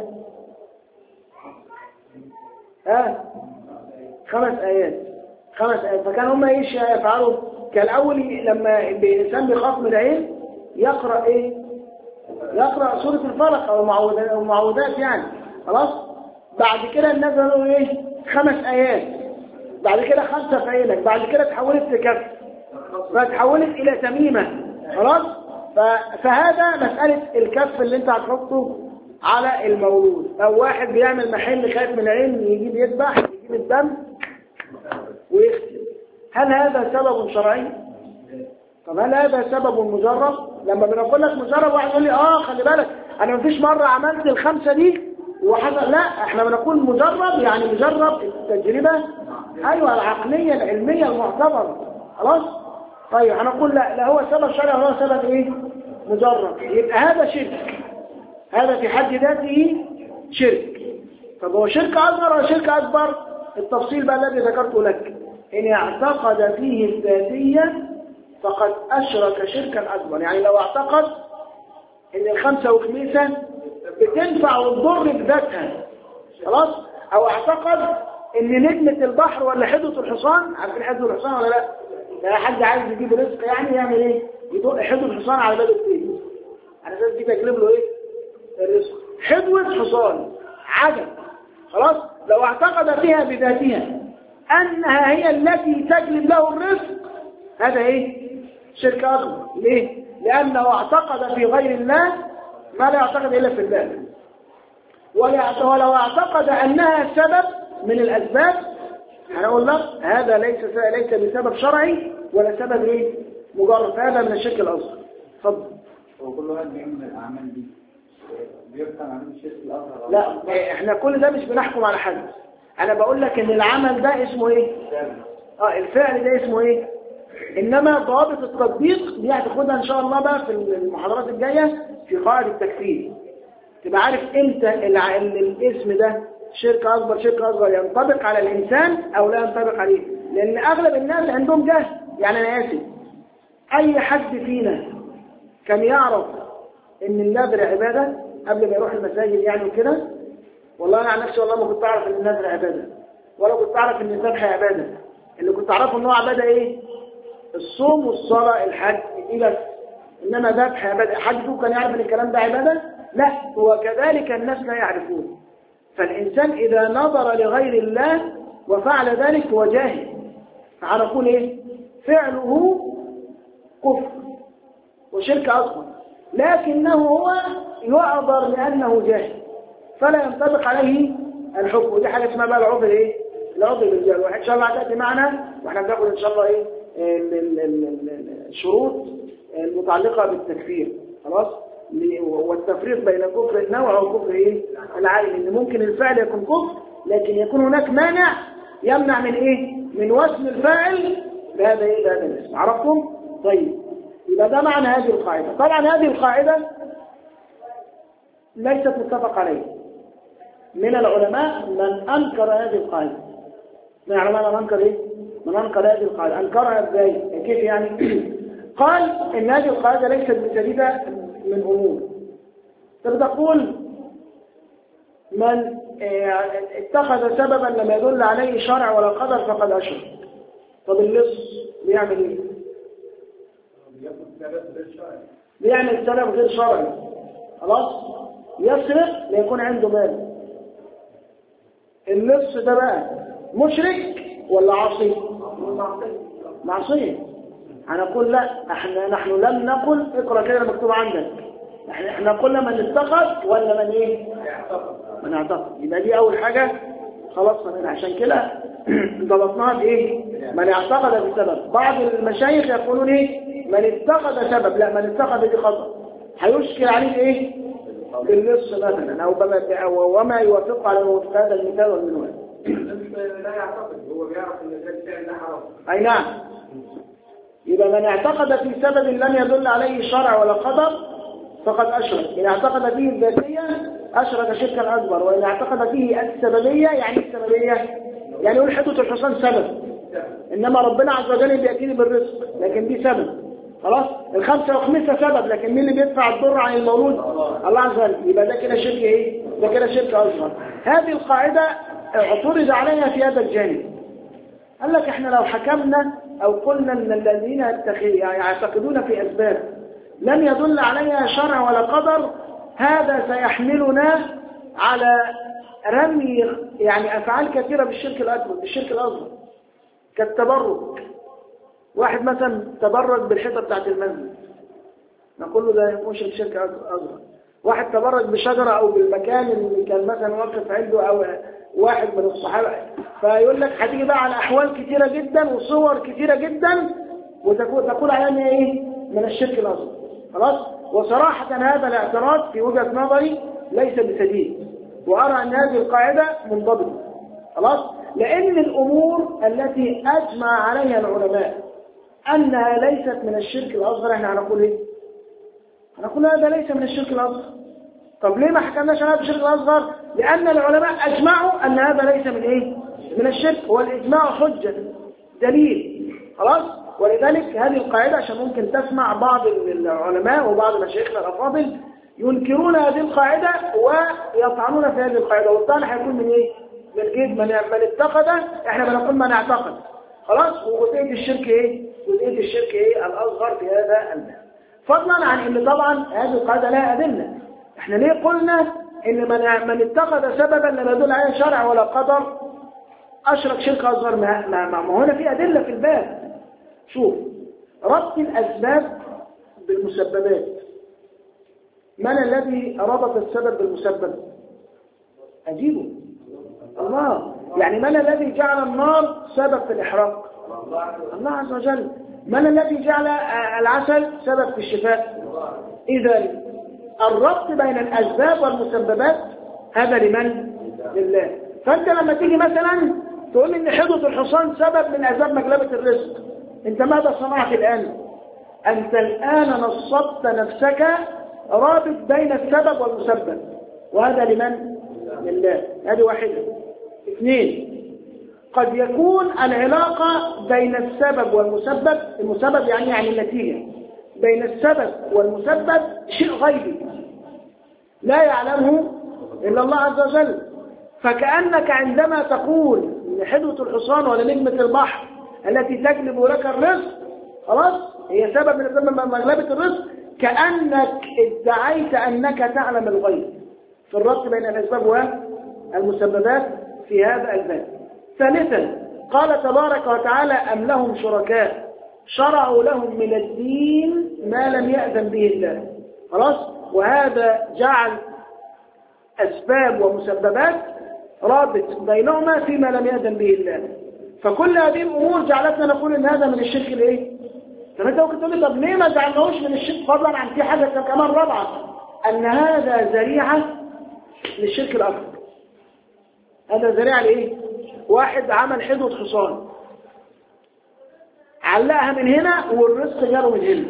ها آه. خمس ايات. خمس ايات. فكان هم ايش يفعلوا؟ كالاول لما الانسان بيخاف من العين يقرا ايه؟ يقرا سوره الفلق او المعوذات يعني. خلاص؟ بعد كده الناس قالوا ايه؟ خمس ايات. بعد كده خمسه في عينك. بعد كده تحولت لكف، فتحولت الى تميمه. خلاص؟ فهذا مساله الكف اللي انت هتحطه على المولود. او واحد بيعمل محل خايف من العين يجيب يذبح يجيب الدم ويغسل. هل هذا سبب شرعي؟ طب هل هذا سبب مجرب؟ لما بنقول لك مجرب واحد يقول لي اه خلي بالك انا مفيش مره عملت الخمسه دي وحصل. لا، احنا بنقول مجرب يعني مجرب التجربه ايوه العقليه العلميه المعتبره. خلاص؟ طيب هنقول لا لا هو سبب شرعي ولا سبب ايه؟ مجرب. يبقى هذا شرك. هذا في حد ذاته شرك. طب هو شرك اصغر ولا شرك اكبر؟ التفصيل بقى الذي ذكرته لك. ان اعتقد فيه الذاتيه فقد اشرك شركا اكبر. يعني لو اعتقد ان الخمسه وخميسه بتنفع وتضر بذاتها، خلاص؟ او اعتقد ان نجمه البحر ولا حدوه الحصان، عارفين حدوه الحصان ولا لا؟ ده حد عايز يجيب رزق يعني يعمل ايه؟ يدق حدوه الحصان على باب البيت على اساس دي تجلب له ايه؟ الرزق. حدوه حصان عجب. خلاص؟ لو اعتقد فيها بذاتها انها هي التي تجلب له الرزق، هذا ايه؟ شرك اكبر. ليه؟ لانه اعتقد في غير الله ما لا يعتقد الا في الله. ولو اعتقد أنها سبب من الأسباب هنقول لك هذا ليس ليس بسبب شرعي ولا سبب ايه مجرد، هذا من الشرك الأصغر. اتفضل. وكل واحد بيعمل الأعمال دي بيفهم عن الشرك الأصغر؟ لا، احنا كل ده مش بنحكم على حد. انا بقول لك ان العمل ده اسمه ايه؟ اه الفعل ده اسمه ايه؟ انما ضوابط التطبيق دي هتاخدها ان شاء الله بقى في المحاضرات الجايه في قواعد التكفير. تبقى عارف امتى الاسم ده شرك اكبر شرك اصغر ينطبق على الانسان او لا ينطبق عليه، لان اغلب الناس عندهم جهل. يعني انا اسف، اي حد فينا كان يعرف ان النذر عباده قبل ما يروح المساجد يعني وكده؟ والله انا عن نفسي والله ما كنت اعرف ان النذر عباده، ولا كنت اعرف ان الذبح عباده. اللي كنت اعرفه ان هو عباده ايه؟ الصوم والصلاه الحج دي بس. انما ذبح عباده، حد فيكم كان يعرف ان الكلام ده عباده؟ لا، وكذلك الناس لا يعرفون. فالانسان اذا نظر لغير الله وفعل ذلك هو جاهل، فهنقول ايه؟ فعله كفر وشرك اصغر، لكنه هو يعذر لانه جاهل فلا ينطبق عليه الحكم. ودي حاجه اسمها بقى العذر ايه؟ العذر بالجهل. وان شاء الله هتاتي معنا واحنا بناخد ان شاء الله ايه الشروط المتعلقه بالتكفير. خلاص؟ والتفريق بين كفر النوع وكفر ايه؟ العين. ان ممكن الفعل يكون كفر لكن يكون هناك مانع يمنع من ايه؟ من وزن الفاعل بهذا ايه؟ بهذا الاسم. عرفتم؟ طيب، يبقى ده معنى هذه القاعده. طبعا هذه القاعده ليست متفق عليه. من العلماء من أنكر هذه القاعدة. من العلماء من أنكر إيه؟ من أنكر هذه القاعدة. أنكرها إزاي؟ كيف يعني؟ قال إن هذه القاعدة ليست بجديدة من أمور. تقول من اتخذ سببا لم يدل عليه شرع ولا قدر فقد أشرك. طب اللص بيعمل إيه؟ بيعمل سبب غير شرعي. خلاص؟ يسرق ليكون عنده مال. اللص ده بقى مشرك ولا عاصي؟ معصيه. هنقول لا، احنا نحن لم نقل اقرا كده مكتوب عندك، احنا احنا قلنا من اتخذ ولا من ايه؟ من اعتقد. يبقى دي اول حاجه خلاص. عشان كده ضبطناها بايه؟ من اعتقد بسبب. بعض المشايخ يقولون ايه؟ من اتخذ سبب. لا، من اتخذ دي خطأ. هيشكل عليه ايه؟ بالنص مثلا او وما يوافق على موافق هذا المثال والمنوال. لا يعتقد، هو بيعرف ان الفعل ده حرام. اي نعم. يبقى من اعتقد في سبب لم يدل عليه شرع ولا قدر فقد اشرك. ان اعتقد فيه الذاتيه اشرك شركا اكبر، وان اعتقد فيه السببيه. يعني السببيه يعني يقول حته الحصان سبب، انما ربنا عز وجل بياتيني بالرزق لكن دي سبب. خلاص؟ الخمسة وخمسة سبب، لكن مين اللي بيدفع الضر عن المولود؟ الله عز وجل. يبقى ده كده شرك ايه؟ ده كده شرك اصغر. هذه القاعدة اعترض عليها في هذا الجانب. قال لك احنا لو حكمنا او قلنا ان الذين يعتقدون في اسباب لم يدل عليها شرع ولا قدر، هذا سيحملنا على رمي يعني افعال كثيرة بالشرك الاكبر بالشرك الاصغر، كالتبرك. واحد مثلا تبرك بالحيطه بتاعت المسجد، نقول له ده مشرك شرك اصغر. واحد تبرك بشجره او بالمكان اللي كان مثلا واقف عنده او واحد من الصحابه، فيقول لك هتيجي بقى على احوال كثيره جدا وصور كثيره جدا وتقول تقول عليها ايه؟ من الشرك الاصغر. خلاص؟ وصراحه هذا الاعتراض في وجهه نظري ليس بسديد، وارى ان هذه القاعده منضبطه. خلاص؟ لان الامور التي اجمع عليها العلماء أنها ليست من الشرك الأصغر احنا هنقول ايه؟ هنقول هذا ليس من الشرك الأصغر. طب ليه ما حكمناش هذا الشرك الأصغر؟ لأن العلماء أجمعوا أن هذا ليس من ايه؟ من الشرك. والإجماع حجة دليل. خلاص؟ ولذلك هذه القاعدة عشان ممكن تسمع بعض العلماء وبعض مشايخنا الأفاضل ينكرون هذه القاعدة ويطعنون في هذه القاعدة، والطعن هيكون من ايه؟ من جد من من اتخذ. احنا بنقول من اعتقد. خلاص؟ وجزئية الشرك ايه؟ جزئية الشرك ايه؟ الأصغر في هذا الباب. فضلا عن ان طبعا هذه القاعدة لها أدلة. احنا ليه قلنا ان من من اتخذ سببا لم يدل عليه شرع ولا قدر اشرك شرك اصغر؟ ما, ما, ما هنا في أدلة في الباب. شوف، ربط الأسباب بالمسببات. من الذي ربط السبب بالمسبب؟ أجيبه الله. يعني من الذي جعل النار سبب في الإحراق؟ الله عز وجل. من الذي جعل العسل سبب في الشفاء؟ إذا الربط بين الأسباب والمسببات هذا لمن؟ لله. فأنت لما تيجي مثلا تقول إن حدوث الحصان سبب من أسباب مجلبة الرزق، أنت ماذا صنعت الآن؟ أنت الآن نصبت نفسك رابط بين السبب والمسبب، وهذا لمن؟ لله. هذه واحدة. اثنين، قد يكون العلاقة بين السبب والمسبب، المسبب يعني يعني النتيجة، بين السبب والمسبب شيء غيبي لا يعلمه إلا الله عز وجل. فكأنك عندما تقول إن حدوث الحصان ولا نجمة البحر التي تجلب لك الرزق خلاص هي سبب من أسباب مغلبة الرزق، كأنك ادعيت أنك تعلم الغيب في الربط بين الأسباب والمسببات في هذا الباب. ثالثا، قال تبارك وتعالى: أم لهم شركاء شرعوا لهم من الدين ما لم يأذن به الله. خلاص، وهذا جعل أسباب ومسببات رابط بينهما فيما لم يأذن به الله. فكل هذه الأمور جعلتنا نقول إن هذا من الشرك الإيه؟ طب أنت ممكن تقول لي طب ليه ما جعلناهوش من الشرك، فضلا عن في حاجة كمان رابعة، أن هذا ذريعة للشرك الأكبر. هذا ذريعة لإيه؟ واحد عمل حدوة حصان علقها من هنا والرزق جاله من هنا،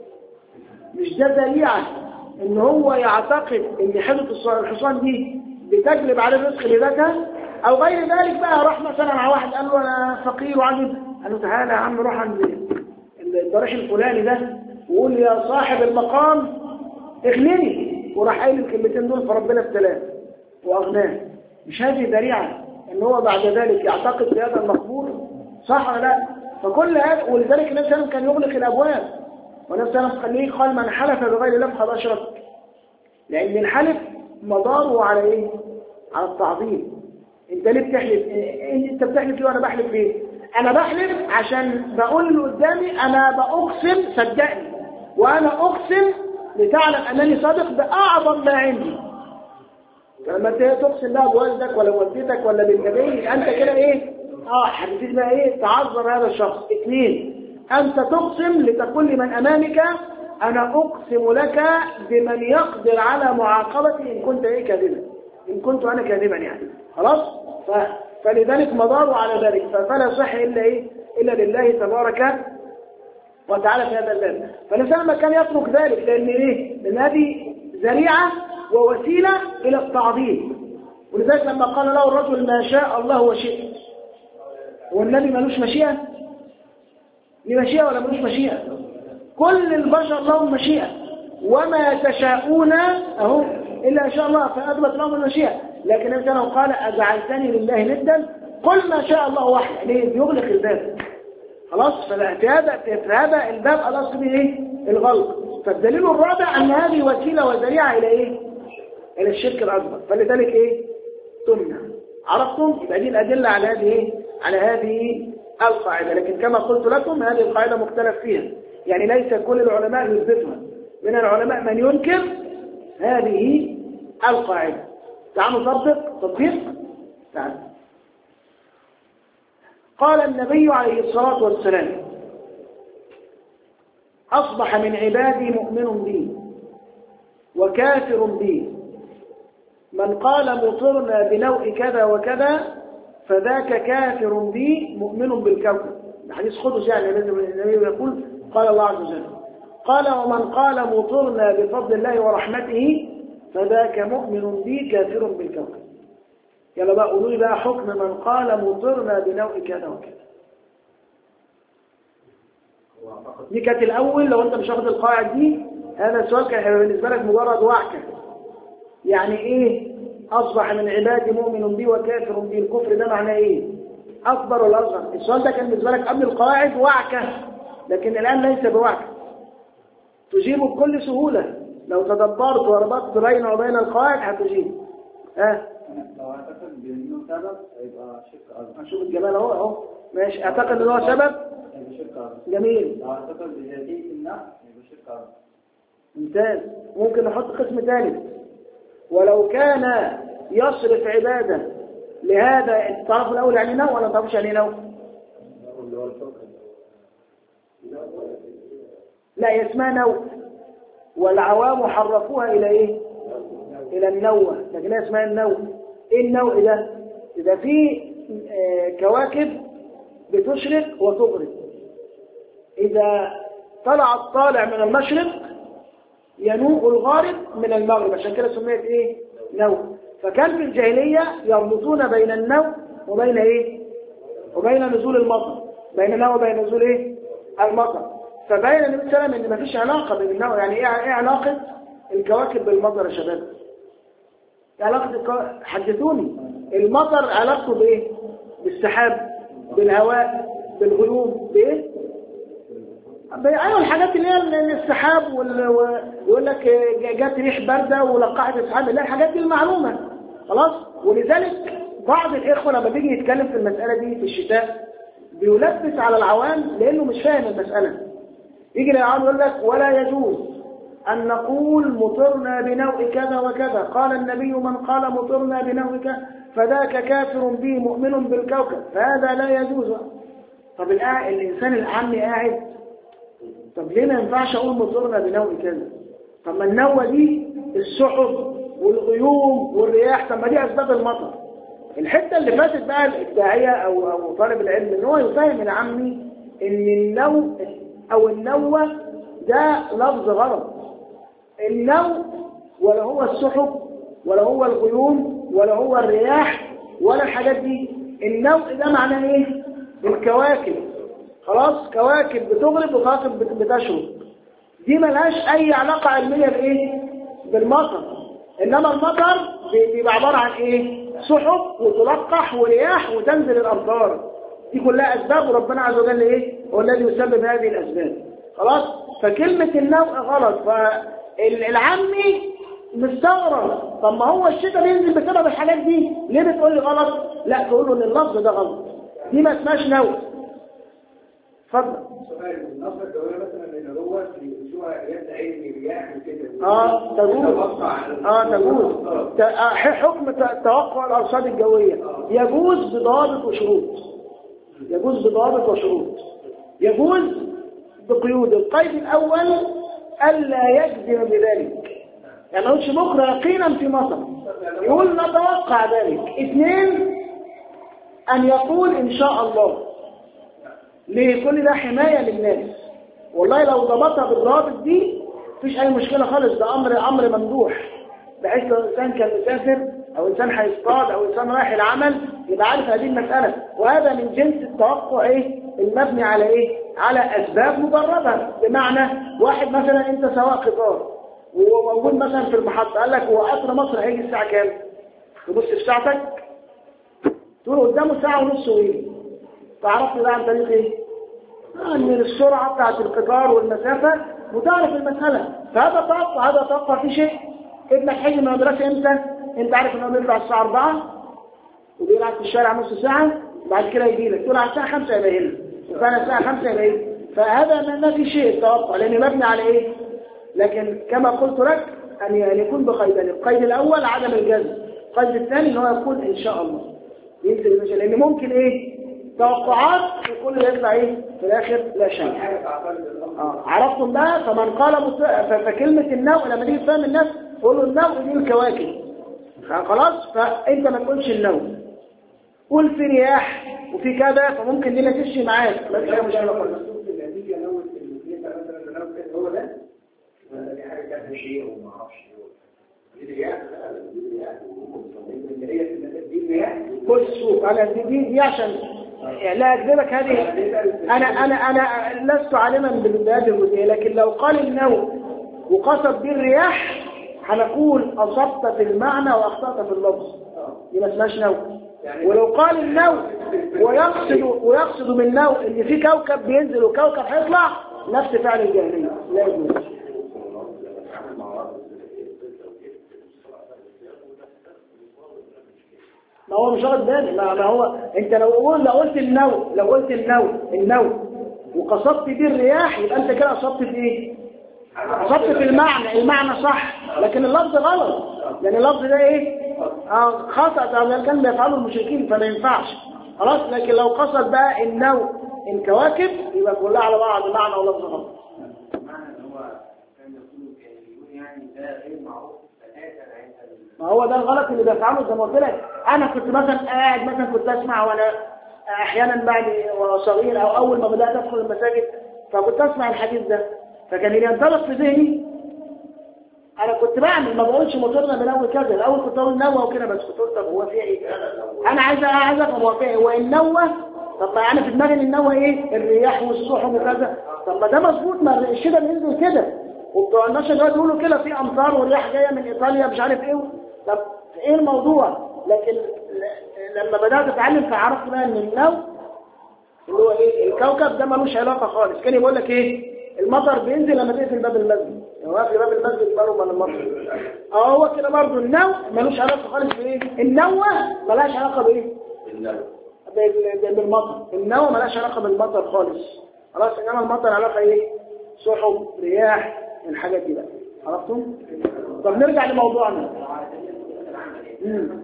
مش ده ذريعة ان هو يعتقد ان حدوة الحصان دي بتجلب على الرزق لذاتها او غير ذلك. بقى راح مثلا على واحد قال له انا فقير وعجب، قال له تعالى يا عم روح عند الضريح الفلاني ده وقول لي يا صاحب المقام اغنني، وراح قايل الكلمتين دول فربنا ابتلاه واغناه. مش هذه ذريعة ان هو بعد ذلك يعتقد بهذا المقبول؟ صح ولا لا؟ فكل هذا، ولذلك النبي صلى الله عليه وسلم كان يغلق الابواب، والنبي صلى الله عليه وسلم قال من حلف بغير الله فقد اشرك، لان الحلف مداره على ايه؟ على التعظيم. انت ليه بتحلف؟ انت بتحلف ليه وانا بحلف ليه؟ انا بحلف عشان بقول اللي قدامي انا بأقسم، صدقني، وانا اقسم لتعلم انني صادق باعظم ما عندي. فلما تقسم بقى بوالدك ولا والدتك ولا بالنبي انت كده ايه؟ اه حديث بقى ايه؟ تعذر هذا الشخص. اثنين، انت تقسم لتقول لمن امامك انا اقسم لك بمن يقدر على معاقبتي ان كنت ايه كاذبا، ان كنت انا كاذبا يعني. خلاص؟ ف... فلذلك مداره على ذلك، فلا صح الا ايه؟ الا لله تبارك وتعالى في هذا الباب. فالانسان ما كان يترك ذلك، لان ايه؟ لان هذه ذريعه ووسيله الى التعظيم. ولذلك لما قال له الرجل ما شاء الله وشئت، والنبي ملوش مشيئة؟ ليه مشيئة ولا ملوش مشيئة؟ كل البشر لهم مشيئة، وما تشاءون اهو إلا إن شاء الله، فأثبت لهم المشيئة. لكن النبي صلى الله عليه وسلم قال أجعلتني لله ندا قل ما شاء الله وحده، ليه؟ يغلق الباب. خلاص؟ في هذا في هذا الباب الأصل به إيه؟ الغلق. فالدليل الرابع أن هذه وسيلة وذريعة إلى إيه؟ إلى الشرك الأكبر، فلذلك إيه؟ تمنع. عرفتم؟ يبقى دي الأدلة على هذه إيه؟ على هذه القاعدة. لكن كما قلت لكم هذه القاعدة مختلف فيها، يعني ليس كل العلماء يثبتها، من العلماء من ينكر هذه القاعدة. تعالوا نطبق تطبيق. تعالوا. قال النبي عليه الصلاة والسلام أصبح من عبادي مؤمن بي وكافر بي، من قال مطرنا بنوء كذا وكذا فذاك كافر بي مؤمن بالكوكب. الحديث قدس يعني النبي يقول قال الله عز وجل. قال ومن قال مطرنا بفضل الله ورحمته فذاك مؤمن بي كافر بالكوكب. يلا بقى قولوا لي بقى حكم من قال مطرنا بنوء كذا وكذا. دي كانت الأول، لو أنت مش واخد القاعدة دي هذا السؤال كان بالنسبة لك مجرد وعكة. يعني إيه أصبح من عبادي مؤمن بي وكافر بي؟ الكفر ده معناه إيه؟ أكبر ولا أصغر؟ السؤال ده كان بالنسبة لك قبل القواعد وعكة، لكن الآن ليس بوعكة، تجيبه بكل سهولة. لو تدبرت وربطت بين وبين القواعد هتجيب. ها؟ لو اعتقد بأنه سبب يبقى شرك أكبر. هنشوف الجمال أهو أهو. ماشي، أعتقد إن هو سبب؟ يبقى شرك أكبر. جميل. لو اعتقد بذاتية النفس يبقى شرك أكبر. ممتاز. ممكن نحط قسم ثالث، ولو كان يصرف عبادة لهذا الطرف الأول يعني نوع ولا طرفش يعني نوع؟ لا اسمها نوع، والعوام حرفوها إلى إيه؟ إلى النوة، لكن اسمها النوع. إيه النوع ده؟ إذا في كواكب بتشرق وتغرب، إذا طلع الطالع من المشرق ينوء الغارب من المغرب، عشان كده سميت إيه؟ نوع. فكان في الجاهلية يربطون بين النوع وبين إيه؟ وبين نزول المطر، بين النوع وبين نزول إيه؟ المطر. فبين النبي صلى الله عليه وسلم إن مفيش علاقة بين النوع. يعني إيه علاقة الكواكب بالمطر يا شباب؟ إيه علاقة الكواكب؟ حدثوني. المطر علاقته بإيه؟ بالسحاب، بالهواء، بالغيوم، بإيه؟ أيوة الحاجات اللي هي السحاب ويقول لك جات ريح باردة ولقحت السحاب، لا الحاجات دي المعلومة خلاص. ولذلك بعض الإخوة لما بيجي يتكلم في المسألة دي في الشتاء بيلبس على العوام لأنه مش فاهم المسألة. يجي العوام يقول لك ولا يجوز أن نقول مطرنا بنوع كذا وكذا، قال النبي من قال مطرنا بنوع كذا فذاك كافر به مؤمن بالكوكب، فهذا لا يجوز. طب الإنسان العامي قاعد، طب ليه ما ينفعش أقول مطرنا بنوع كذا؟ طب ما النوة دي السحب والغيوم والرياح، طب ما دي أسباب المطر. الحتة اللي فاتت بقى الداعية أو أو طالب العلم إن هو يفهم العامي إن النوع أو النوة ده لفظ غلط. النوع ولا هو السحب ولا هو الغيوم ولا هو الرياح ولا الحاجات دي. النوع ده معناه إيه؟ الكواكب. خلاص، كواكب بتغرب وكواكب بتشرق، دي ملهاش أي علاقة علمية بإيه؟ بالمطر. إنما المطر بيبقى عبارة عن إيه؟ سحب وتلقح ورياح وتنزل الأمطار، دي كلها أسباب، وربنا عز وجل إيه؟ هو الذي يسبب هذه الأسباب. خلاص، فكلمة النوع غلط. فالعمي مستغرب، طب ما هو الشتاء بينزل بسبب الحاجات دي، ليه بتقول لي غلط؟ لا، تقول له إن اللفظ ده غلط، دي ما اسمهاش نوع. اتفضل. النصر الدولية مثلا ان هو بيشوفها ايات علمي رياح وكده. اه تجوز. اه تجوز. حكم توقع الارصاد الجويه يجوز بضوابط وشروط. يجوز بضوابط وشروط. يجوز بقيود. القيد الاول الا يجزم بذلك، يعني ما يقولش بكره يقينا في مطر، يقول نتوقع ذلك. اثنين، ان يقول ان شاء الله. ليه؟ كل ده حماية للناس. والله لو ضبطها بالضوابط دي مفيش أي مشكلة خالص، ده أمر أمر ممدوح، بحيث لو إنسان كان مسافر أو إنسان هيصطاد أو إنسان رايح العمل يبقى عارف هذه المسألة. وهذا من جنس التوقع إيه؟ المبني على إيه؟ على أسباب مجربة. بمعنى واحد مثلا أنت سواق قطار وموجود مثلا في المحطة، قال لك هو قطر مصر هيجي الساعة كام؟ تبص في ساعتك تقول قدامه ساعة ونص ويجي. تعرفت ده عن طريق ايه؟ ان السرعه بتاعت القطار والمسافه وتعرف المساله. فهذا توقع، هذا توقع في شيء. ابنك هيجي من المدرسه امتى؟ انت عارف انه بيطلع الساعه أربعة وبيلعب في الشارع نص ساعه، بعد كده يجي لك تقول على الساعه خمسة يبقى هنا، وكان الساعه خمسة يبقى هنا. فهذا ما في شيء توقع، لان مبني على ايه؟ لكن كما قلت لك ان يكون بقيدين. القيد الاول عدم الجزم، القيد الثاني ان هو يقول ان شاء الله. ينزل، لان ممكن ايه؟ توقعات وكل يطلع ايه في الاخر لا شيء. اه عرفتم بقى؟ فمن قال مت... فكلمه النوع لما تيجي تفهم الناس تقول له النوع دي الكواكب، خلاص. فانت ما تقولش النوع، قول في رياح وفي كذا، فممكن دي ما تمشي معاك، بس هي مشكله خالص. النتيجه نوع مثلا النوع هو ده ولا دي حاجه كانت شيء وما اعرفش دي رياح. اللي هي دي رياح. بص انا دي دي عشان لا أكذبك، هذه أنا أنا أنا لست عالما بهذه الجزئية، لكن لو قال النوع وقصد بالرياح هنقول أصبت في المعنى وأخطأت في اللفظ، دي ما اسمهاش نوع. ولو قال النوع ويقصد ويقصد من نوع إن في كوكب بينزل وكوكب هيطلع، نفس فعل الجاهلية، لا يجوز. ما هو مش واخد بالي، ما هو انت لو قلت لو قلت النوع لو قلت النوع النوع وقصدت بيه الرياح يبقى انت كده اصبت في ايه؟ اصبت في المعنى، المعنى صح، لكن اللفظ غلط، لان اللفظ ده ايه؟ اه خطأ ده كان بيفعله المشركين فما ينفعش خلاص. لكن لو قصد بقى النوع الكواكب يبقى كلها على بعض معنى ولفظ غلط. معنى ان هو كان يقول يقول يعني ده غير معروف اساسا عند ما هو ده الغلط اللي بيفعله زي ما قلت لك. انا كنت مثلا قاعد مثلا كنت اسمع وانا احيانا بعد وانا صغير او اول ما بدات ادخل المساجد فكنت اسمع الحديث ده فكان ينطبق في ذهني. انا كنت بعمل ما بقولش مطرنا بنوي كذا الاول كنت اقول نوى وكده بس كنت قلت طب هو في ايه انا عايز عايز افهم هو في ايه هو النوى. طب ما انا في دماغي ان النوى ايه الرياح والسحب وكذا. طب ما ده مظبوط ما الشتاء بينزل كده وبتوع النشر دلوقتي بيقولوا كده في امطار والرياح جايه من ايطاليا مش عارف ايه. طب ايه الموضوع. لكن لما بدات اتعلم فعرفت بقى ان النوى اللي هو ايه الكوكب ده ملوش علاقه خالص. كان يقول لك ايه المطر بينزل لما تقفل باب المسجد لو قافل باب المسجد بره من المطر. اه هو كده برضه النوى ملوش علاقه خالص بايه النوى ملهاش علاقه بايه بالمطر. النوى ملهاش علاقه بالمطر خالص خلاص. انما المطر علاقه ايه سحب رياح الحاجات دي بقى عرفتم. طب نرجع لموضوعنا. امم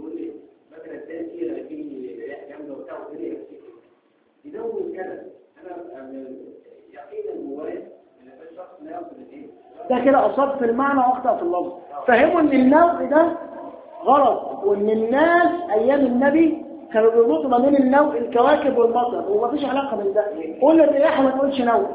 ده كده أصاب في المعنى وأخطأ في اللفظ. فهموا إن النوع ده غلط وإن الناس أيام النبي كانوا بيربطوا ما بين النوع الكواكب والمطر ومفيش علاقة بين ده. قول الرياح وما تقولش نوع.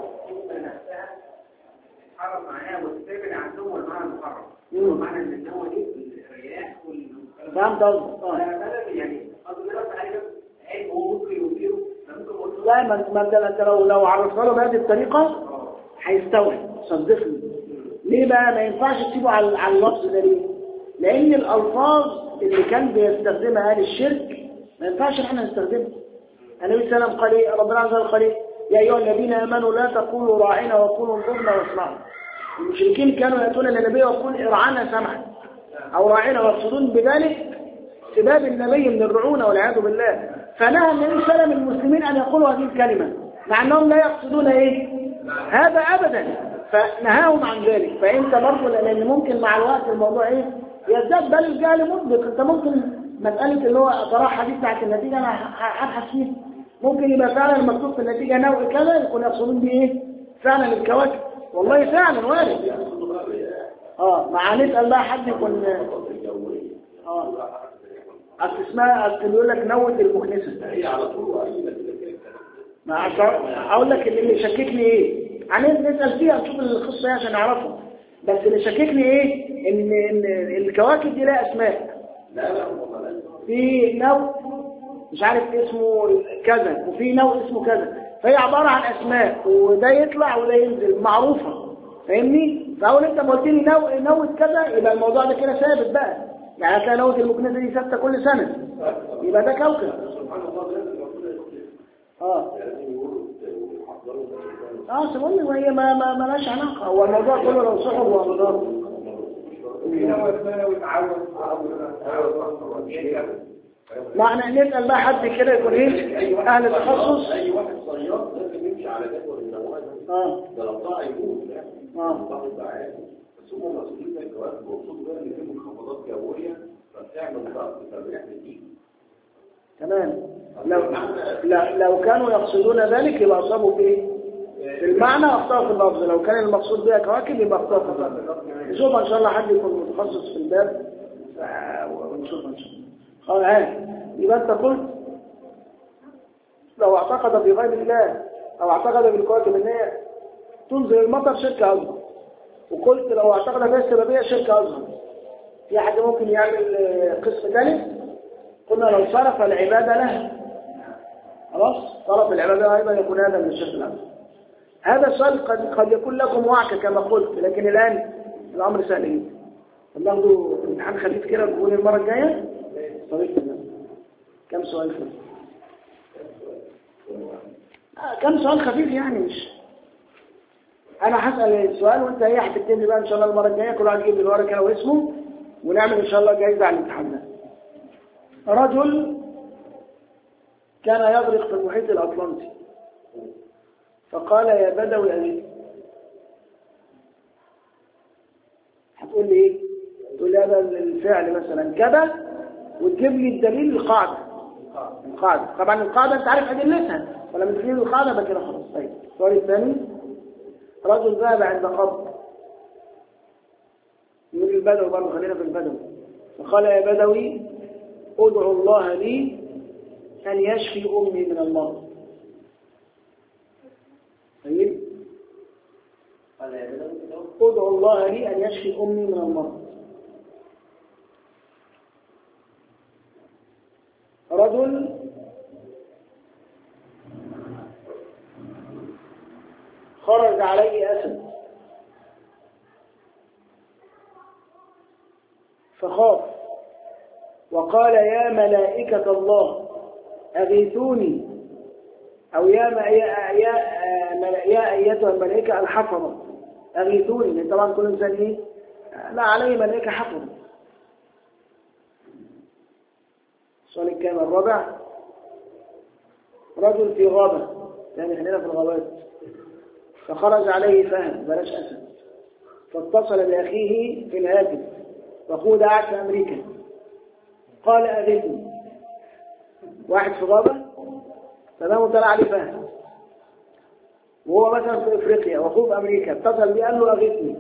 حرم معناه والسابع عندهم والمعنى المحرم. معنى إن النوع دي الرياح وال. فهمت قصدك. اه. يعني قصدي بس حاجة عيب هو ممكن يوفيه. لا ما ما انت لو لو عرفتها له بهذه الطريقة هيستوعب صدقني. ليه بقى ما ينفعش تسيبه على على اللفظ ده ليه؟ لأن الألفاظ اللي كان بيستخدمها أهل الشرك ما ينفعش احنا نستخدمها. النبي صلى الله عليه وسلم قال ايه؟ ربنا عز وجل قال ايه؟ يا أيها الذين آمنوا لا تقولوا راعنا وقولوا انظرنا واسمعوا. المشركين كانوا يأتون النبي ويقول ارعانا سمعا أو راعنا ويقصدون بذلك سباب النبي من الرعونة والعياذ بالله. فنهى النبي صلى الله عليه وسلم المسلمين أن يقولوا هذه الكلمة مع أنهم لا يقصدون ايه؟ هذا أبدا. فنهاهم عن ذلك. فانت برضه لان ممكن مع الوقت الموضوع ايه يزداد بل الجهل مطبق. انت ممكن مساله اللي هو صراحه دي بتاعت النتيجه انا هبحث فيها ممكن يبقى فعلا مكتوب في النتيجه نوع كذا يكون يقصدون بايه فعلا الكواكب. والله فعلا وارد. اه مع نسال بقى حد يكون اه اصل اسمها اصل بيقول لك نوة المكنسه هي على طول. ما اقول لك اللي يشككني ايه عايز نسأل فيها نشوف القصة ايه عشان نعرفها. بس اللي شككني ايه ان ان الكواكب دي لها اسماء. لا لا في نوع مش عارف اسمه كذا وفي نوع اسمه كذا فهي عبارة عن اسماء وده يطلع وده ينزل معروفة فاهمني. فاول انت ما قلت لي نوع نوع كذا يبقى الموضوع ده كده ثابت بقى. يعني هتلاقي نوع المكنسة دي ثابتة كل سنة يبقى ده كوكب. اه اه سبحان وهي ما ما مالهاش علاقه. هو الموضوع كله لو صحب وامراض معنى نسال بقى حد كده يكون ايه اهل التخصص. اي واحد صياد لازم يمشي على جدول النواه. اه ده لو ضاع يموت يعني. اه ضاع عادي بس هم مسؤولين عن الجواز ومقصود بقى ان في منخفضات جويه فبتعمل ضغط فالريح بتيجي. تمام. لو لو كانوا يقصدون ذلك يبقى اصابوا بايه في المعنى واخطأوا في اللفظ. لو كان المقصود بها كواكب يبقى اخطأوا في اللفظ. نشوف ان شاء الله حد يكون متخصص في الباب ونشوف ان شاء الله. خلاص ها يبقى انت قلت لو اعتقد بغير الله او اعتقد بالكواكب ان هي تنزل المطر شرك اصغر. وقلت لو اعتقد بها السببيه شرك اصغر. في حد ممكن يعمل قسم ثالث قلنا لو صرف العباده له خلاص صرف العباده ايضا يكون هذا من الشرك الاصغر. هذا السؤال قد قد يكون لكم وعكة كما قلت لكن الآن الأمر سهل جدا. ناخده امتحان خفيف كده نقول المرة الجاية. طريقة كم سؤال خفيف؟ آه كم سؤال خفيف يعني مش أنا هسأل السؤال وأنت هي هتكتب لي بقى إن شاء الله المرة الجاية كل واحد يجيب لي الورقة كده واسمه ونعمل إن شاء الله جايزة على الامتحان ده. رجل كان يغرق في المحيط الأطلنطي فقال يا بدوي أجيب. هتقول لي ايه؟ تقول لي يا بدل الفعل مثلا كذا، وتجيب لي الدليل القاعدة. القاعدة طبعا القاعدة انت عارف ادلتها، ولما تجيب لي القاعدة بقى كده خلاص. طيب السؤال الثاني، رجل ذهب عند قبر من البدو، برضه خلينا في البدو، فقال يا بدوي ادعو الله لي ان يشفي امي من المرض. طيب قال يا بدوي ادعو الله لي ان يشفي امي من المرض. رجل خرج عليه أسد فخاف وقال يا ملائكة الله أغيثوني، أو يا يا يا يا أيتها الملائكة الحفظة أغيثوني، لأن طبعا كل إنسان إيه لا عليه ملائكة حفظة. السؤال الكام الرابع، رجل في غابة، يعني خلينا في الغابات، فخرج عليه فهد بلاش أسد، فاتصل بأخيه في الهاتف وأخوه ده قاعد في أمريكا، قال أغثني. واحد في غابة تمام وطلع عليه فهد، وهو مثلا في أفريقيا وأخوه في أمريكا، اتصل بيه قال له أغثني.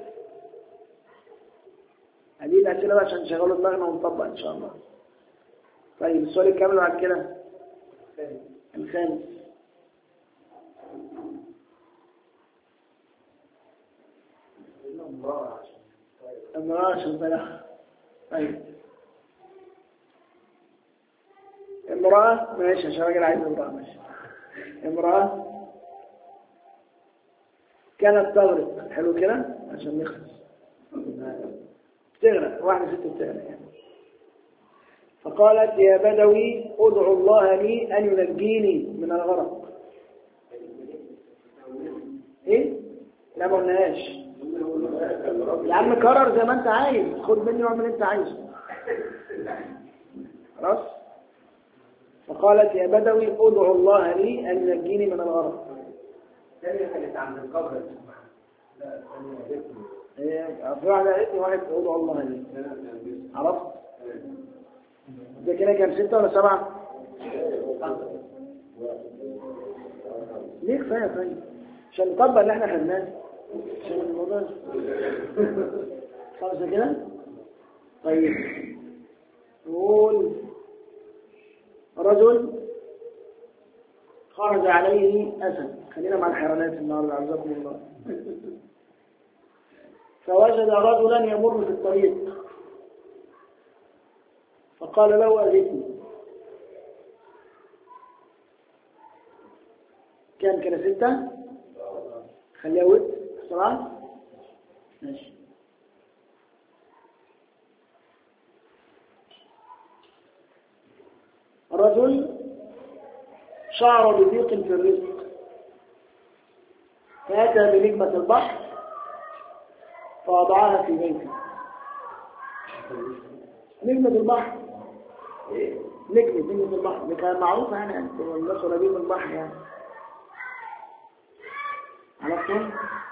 هذه الأسئلة بقى عشان نشغلوا دماغنا ونطبق إن شاء الله. طيب السؤال الكامل بعد كده الخامس، امرأة عشان بلاغ. طيب امرأة ماشي عشان راجل عايز امرأة ماشي. امرأة كانت تغرق، حلو كده عشان نخلص، تغرق، واحدة ست بتغرق يعني. فقالت يا بدوي ادعو الله لي أن ينجيني من الغرق. ايه؟ لا ما قلناش يا عم، كرر زي ما انت عايز، خد مني واعمل انت عايزه خلاص. فقالت يا بدوي ادعو الله لي أن ينجيني من الغرق. الثانية كانت عند القبر. لا ايه في واحد قالت واحد ادعو الله لي، عرفت؟ ده كده كام، ستة ولا سبعة؟ ليه كفاية طيب عشان نطبق اللي احنا خدناه عشان الموضوع خمسة كده. طيب نقول رجل خرج عليه أسد، خلينا مع الحيوانات النهارده عزكم الله. فوجد رجلا يمر في الطريق فقال له أغثني. كان كده ستة، خليها ود بسرعة ماشي. رجل شعر بضيق في الرزق فأتى بنجمة البحر فوضعها في بيته. نجمة البحر نجمة نجمة البحر دي كانت معروفة يعني، الناس قريبين من البحر يعني، عرفتم؟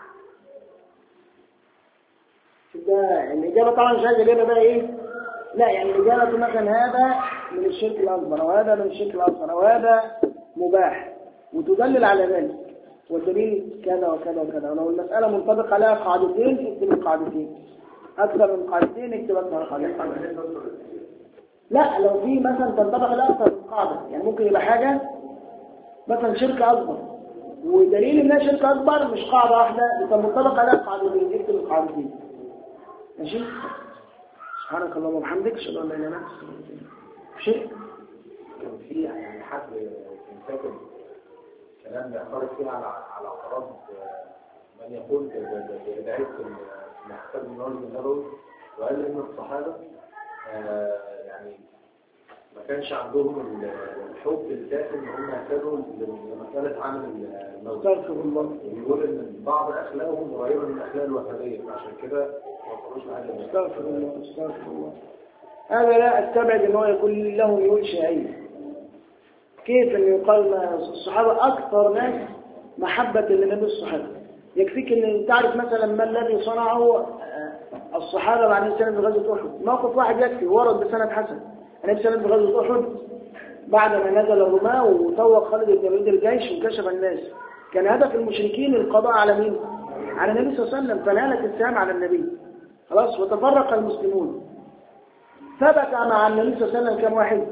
ده الإجابة طبعا مش عايز إجابة بقى إيه؟ لا يعني الإجابة مثلا هذا من الشرك الأكبر أو هذا من الشرك الأصغر أو هذا مباح وتدلل على ذلك، والدليل كذا وكذا وكذا. ولو المسألة منطبقة لها قاعدتين اكتب القاعدتين، أكثر من قاعدتين اكتب أكثر من قاعدتين. لا لو في مثلا تنطبق لها أكثر من قاعدة، يعني ممكن يبقى حاجة مثلا شرك أكبر ودليل إنها شرك أكبر مش قاعدة واحدة، يبقى منطبقة لها قاعدتين اكتب القاعدتين ماشي. سبحانك اللهم وبحمدك اشهد ان لا اله الا انت شيء كان في يعني حد كان فاكر كلام بيعترض فيها على على اعتراض من يقول بدعيه المحتاج من النار النبوي، وقال ان الصحابه يعني ما كانش عندهم الحب الكافي ان هم يهتدوا لمساله عمل الموت. استغفر الله. ويقول ان بعض اخلاقهم قريبه من الاخلاق الوهابيه، عشان كده ما وصلوش لحاجه. استغفر الله استغفر الله. هذا لا استبعد ان هو يكون له ميول شيعيه. كيف ان يقال الصحابه اكثر ناس محبه للنبي الصحابه؟ يكفيك ان تعرف مثلا ما الذي صنعه الصحابة مع النبي صلى الله عليه وسلم في غزوة أحد. موقف واحد يكفي ورد بسند حسن. النبي صلى الله عليه وسلم في غزوة أحد بعد ما نزل الرماة وطوق خالد بن الوليد الجيش وكشف الناس، كان هدف المشركين القضاء على مين؟ على النبي صلى الله عليه وسلم، فنالت السهام على النبي خلاص، وتفرق المسلمون. ثبت مع النبي صلى الله عليه وسلم كم واحد؟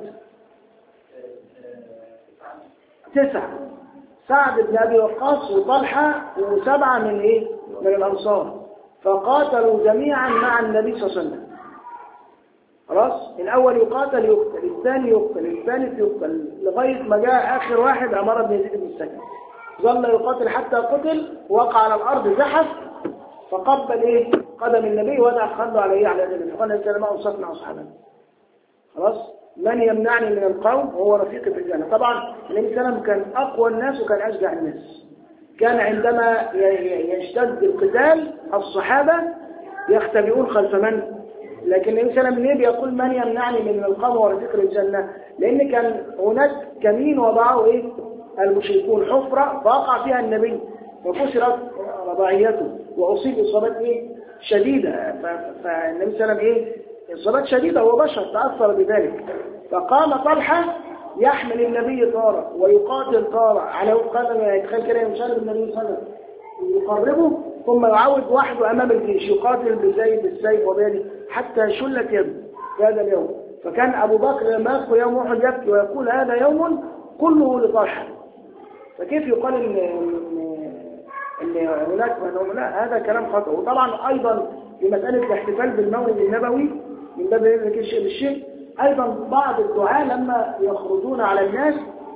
تسعة، سعد بن أبي وقاص وطلحة وسبعة من إيه؟ من الأنصار، فقاتلوا جميعا مع النبي صلى الله عليه وسلم. خلاص، الأول يقاتل يقتل، الثاني يقتل، الثالث يقتل، لغاية ما جاء آخر واحد عمار بن يزيد بن السكن، ظل يقاتل حتى قتل، وقع على الأرض زحف، فقبل إيه؟ قدم النبي ودع خده عليه على النبي، فقال النبي ما أوصفنا أصحابنا. خلاص، من يمنعني من القوم هو رفيقي في الجنة. طبعا النبي صلى الله عليه وسلم كان أقوى الناس وكان أشجع الناس. كان عندما يشتد القتال الصحابة يختبئون خلف من؟ لكن النبي صلى الله عليه وسلم ليه بيقول من يمنعني من القوم ورفيق الجنة؟ لأن كان هناك كمين وضعه إيه؟ المشركون حفرة فوقع فيها النبي فكسرت رباعيته وأصيب إصابات إيه؟ شديدة. فالنبي صلى الله عليه وسلم إيه؟ إصابات شديدة، هو بشر تأثر بذلك. فقام طلحة يحمل النبي طارة ويقاتل طارة على قدم، يتخيل كده يمشي النبي صلى الله عليه وسلم يقربه ثم يعود وحده أمام الجيش يقاتل بزيد السيف وبيده حتى شلت يده في هذا اليوم. فكان أبو بكر لما يذكر يوم أحد يبكي ويقول هذا يوم كله لطلحة. فكيف يقال إن إن هناك من؟ لا، هذا كلام خطأ. وطبعا أيضا في مسألة الاحتفال بالمولد النبوي من باب ذلك الشيء بالشيء، أيضا بعض الدعاة لما يخرجون على الناس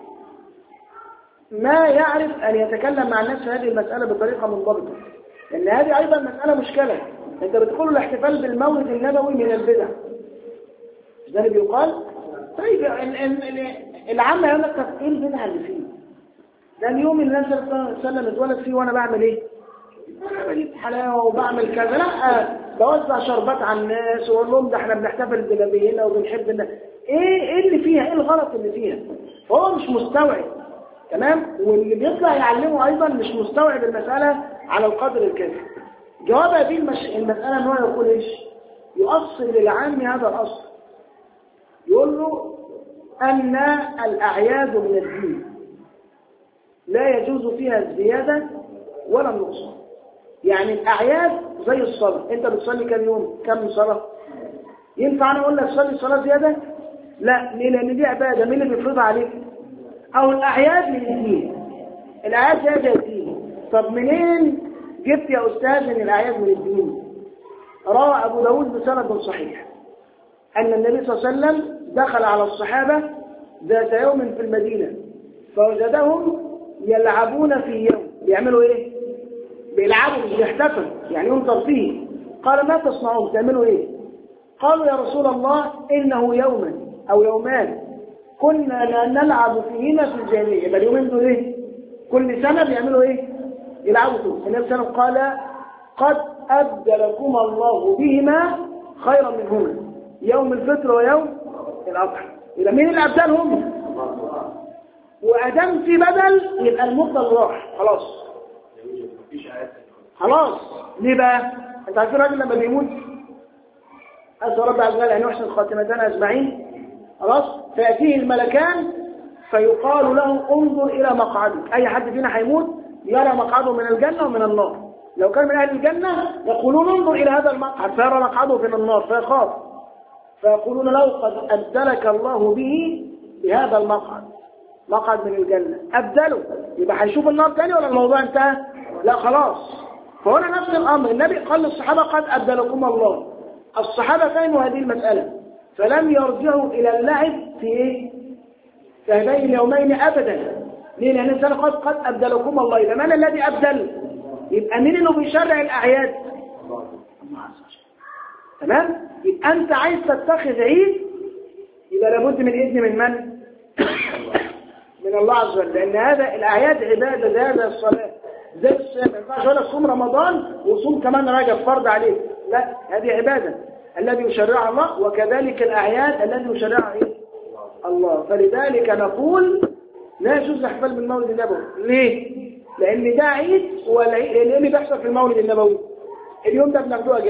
ما يعرف أن يتكلم مع الناس في هذه المسألة بطريقة منضبطة، لأن هذه أيضا مسألة مشكلة. أنت بتقول الاحتفال بالمولد النبوي من البدع، ده اللي بيقال. طيب العامة يقول لك طب إيه البدع اللي فيه؟ ده اليوم اللي النبي صلى الله عليه وسلم اتولد فيه وأنا بعمل إيه؟ بعمل حلاوة وبعمل كذا. لا، بوزع شربات على الناس وأقول لهم ده احنا بنحتفل بنبينا وبنحب الناس. إيه إيه اللي فيها؟ إيه الغلط اللي فيها؟ فهو مش مستوعب. تمام. واللي بيطلع يعلمه أيضا مش مستوعب المسألة على القدر الكافي. جواب هذه المش... المسألة أنه يقول إيش؟ يؤصل للعام هذا الأصل، يقول له أن الأعياد من الدين لا يجوز فيها الزيادة ولا النقصان. يعني الأعياد زي الصلاة، أنت بتصلي كم يوم؟ كم صلاة؟ ينفع أنا أقول لك صلي صلاة زيادة؟ لا، ليه؟ لأن دي عبادة، مين اللي بيفرضها عليك؟ أو الأعياد من الدين، الأعياد زيادة الدين. طب منين جبت يا أستاذ إن الأعياد من الدين؟ روى أبو داود بسند صحيح أن النبي صلى الله عليه وسلم دخل على الصحابة ذات يوم في المدينة فوجدهم يلعبون في يوم. بيعملوا إيه؟ بيلعبوا، مش يحتفل، يعني يوم ترفيه. قال ما تصنعون؟ تعملوا إيه؟ قالوا يا رسول الله إنه يوما أو يومان كنا نلعب فيهما في الجاهلية. يبقى اليومين دول إيه؟ كل سنة بيعملوا إيه؟ يلعبوا فيه. النبي صلى الله عليه وسلم قال قد أبدلكم الله بهما خيرا منهما، يوم الفطر ويوم الأضحى. إذا مين اللي أبدلهم؟ وأدام في بدل يبقى المفضل راح خلاص. خلاص. ليه بقى؟ أنت عارفين الراجل لما بيموت أسأل رب عز وجل أن يحسن خاتمتنا أجمعين، خلاص، فيأتيه الملكان فيقال له انظر إلى مقعدك. أي حد فينا هيموت يرى مقعده من الجنة ومن النار. لو كان من أهل الجنة يقولون انظر إلى هذا المقعد فيرى مقعده في النار فيخاف، فيقولون له قد أبدلك الله به بهذا المقعد، مقعد من الجنة أبدله. يبقى هيشوف النار تاني ولا الموضوع انتهى؟ لا خلاص. فهنا نفس الأمر، النبي قال للصحابة قد أبدلكم الله. الصحابة فهموا هذه المسألة فلم يرجعوا إلى اللعب في إيه؟ في هذين اليومين أبدا. ليه؟ لأن الإنسان قد قد أبدلكم الله. إذا من الذي أبدل؟ يبقى مين اللي بيشرع الأعياد؟ الله عز وجل. تمام؟ يبقى أنت عايز تتخذ عيد يبقى لابد من إذن من من؟ من الله عز وجل. لأن هذا الأعياد عبادة زي هذا الصلاة زي الصيام. ما ينفعش أقول لك صوم رمضان وصوم كمان رجب فرض عليك، لا، هذه عبادة الذي يشرعها الله، وكذلك الأعياد الذي يشرعها إيه؟ الله. فلذلك نقول لا يجوز الاحتفال بالمولد النبوي. ليه؟ لأن ده عيد، والعيد اللي بيحصل في المولد النبوي اليوم ده بناخدوه أجازة،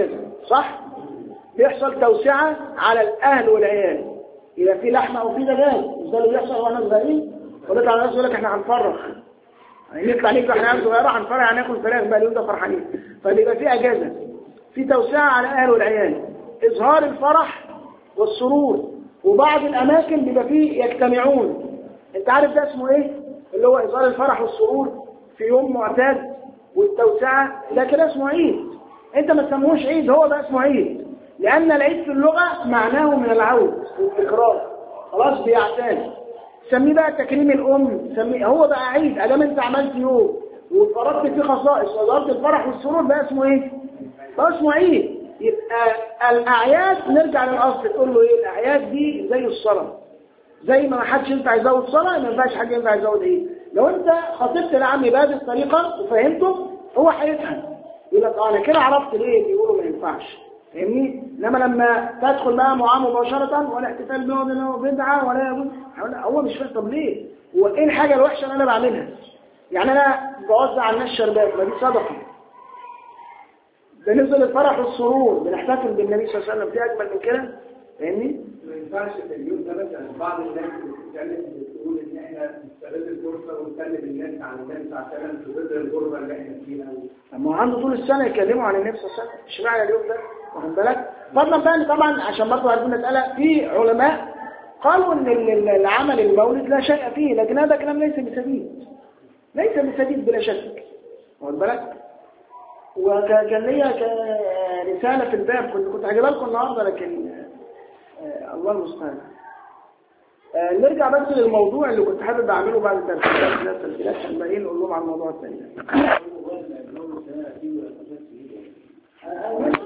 صح؟ بيحصل توسعة على الأهل والعيال، إذا في لحمة أو في دجاج. مش ده اللي بيحصل وإحنا صغيرين؟ ونطلع على الناس يقول لك إحنا هنفرخ، يعني نطلع نيجي إحنا عيال صغيرة هنفرخ، هناكل فراخ بقى اليوم ده فرحانين. فبيبقى في أجازة، في توسعة على الأهل والعيال، إظهار الفرح والسرور. وبعض الأماكن بيبقى فيه يجتمعون. أنت عارف ده اسمه إيه؟ اللي هو إظهار الفرح والسرور في يوم معتاد والتوسعة، ده كده اسمه عيد. أنت ما تسموهوش عيد، هو ده اسمه عيد، لأن العيد في اللغة معناه من العود والتكرار، خلاص بيعتاد. سميه بقى تكريم الأم، سميه هو بقى عيد. أدام أنت عملت يوم وفرضت فيه خصائص وظهرت الفرح والسرور، ده اسمه إيه؟ ده اسمه عيد. يبقى الأعياد نرجع للأصل، تقول له إيه؟ الأعياد دي زي الصلاة، زي ما ما حدش ينفع يزود صلاة ما ينفعش حد ينفع يزود عيد. لو أنت خطبت العم بهذه الطريقة وفهمته، هو هيفهم، يقول لك اه انا كده عرفت ليه بيقولوا ما ينفعش، فاهمني؟ انما لما تدخل بقى معاه مباشره ولا احتفال بيقعد له بدعه ولا هو مش فاهم. طب ليه؟ هو ايه الحاجه الوحشه اللي انا بعملها؟ يعني انا بوزع على الناس شربات، ما دي صدقه. بالنسبه للفرح والسرور بنحتفل بالنبي صلى الله عليه وسلم، في اجمل من كده؟ فاهمني؟ ما ينفعش في اليوم ده مثلا بعض الناس بتتكلم بتقول ان احنا نستغل الفرصه ونكلم الناس عن النبي صلى الله عليه وسلم في ظل الغربه اللي احنا فيها. اما عنده طول السنه يكلموا عن النبي صلى الله عليه وسلم، اشمعنى اليوم ده؟ واخد بالك؟ فضلا بقى طبعا عشان برضه هتكون مساله، في علماء قالوا ان العمل المولد لا شيء فيه، لكن هذا كلام ليس بسديد، ليس بسديد بلا شك، واخد بالك؟ وكان ليا رساله في الباب كنت كنت هجيبها لكم النهارده، لكن آه الله المستعان. آه نرجع بس للموضوع اللي كنت حابب اعمله بعد التسجيلات التسجيلات عشان الباقيين نقول لهم على الموضوع الثاني.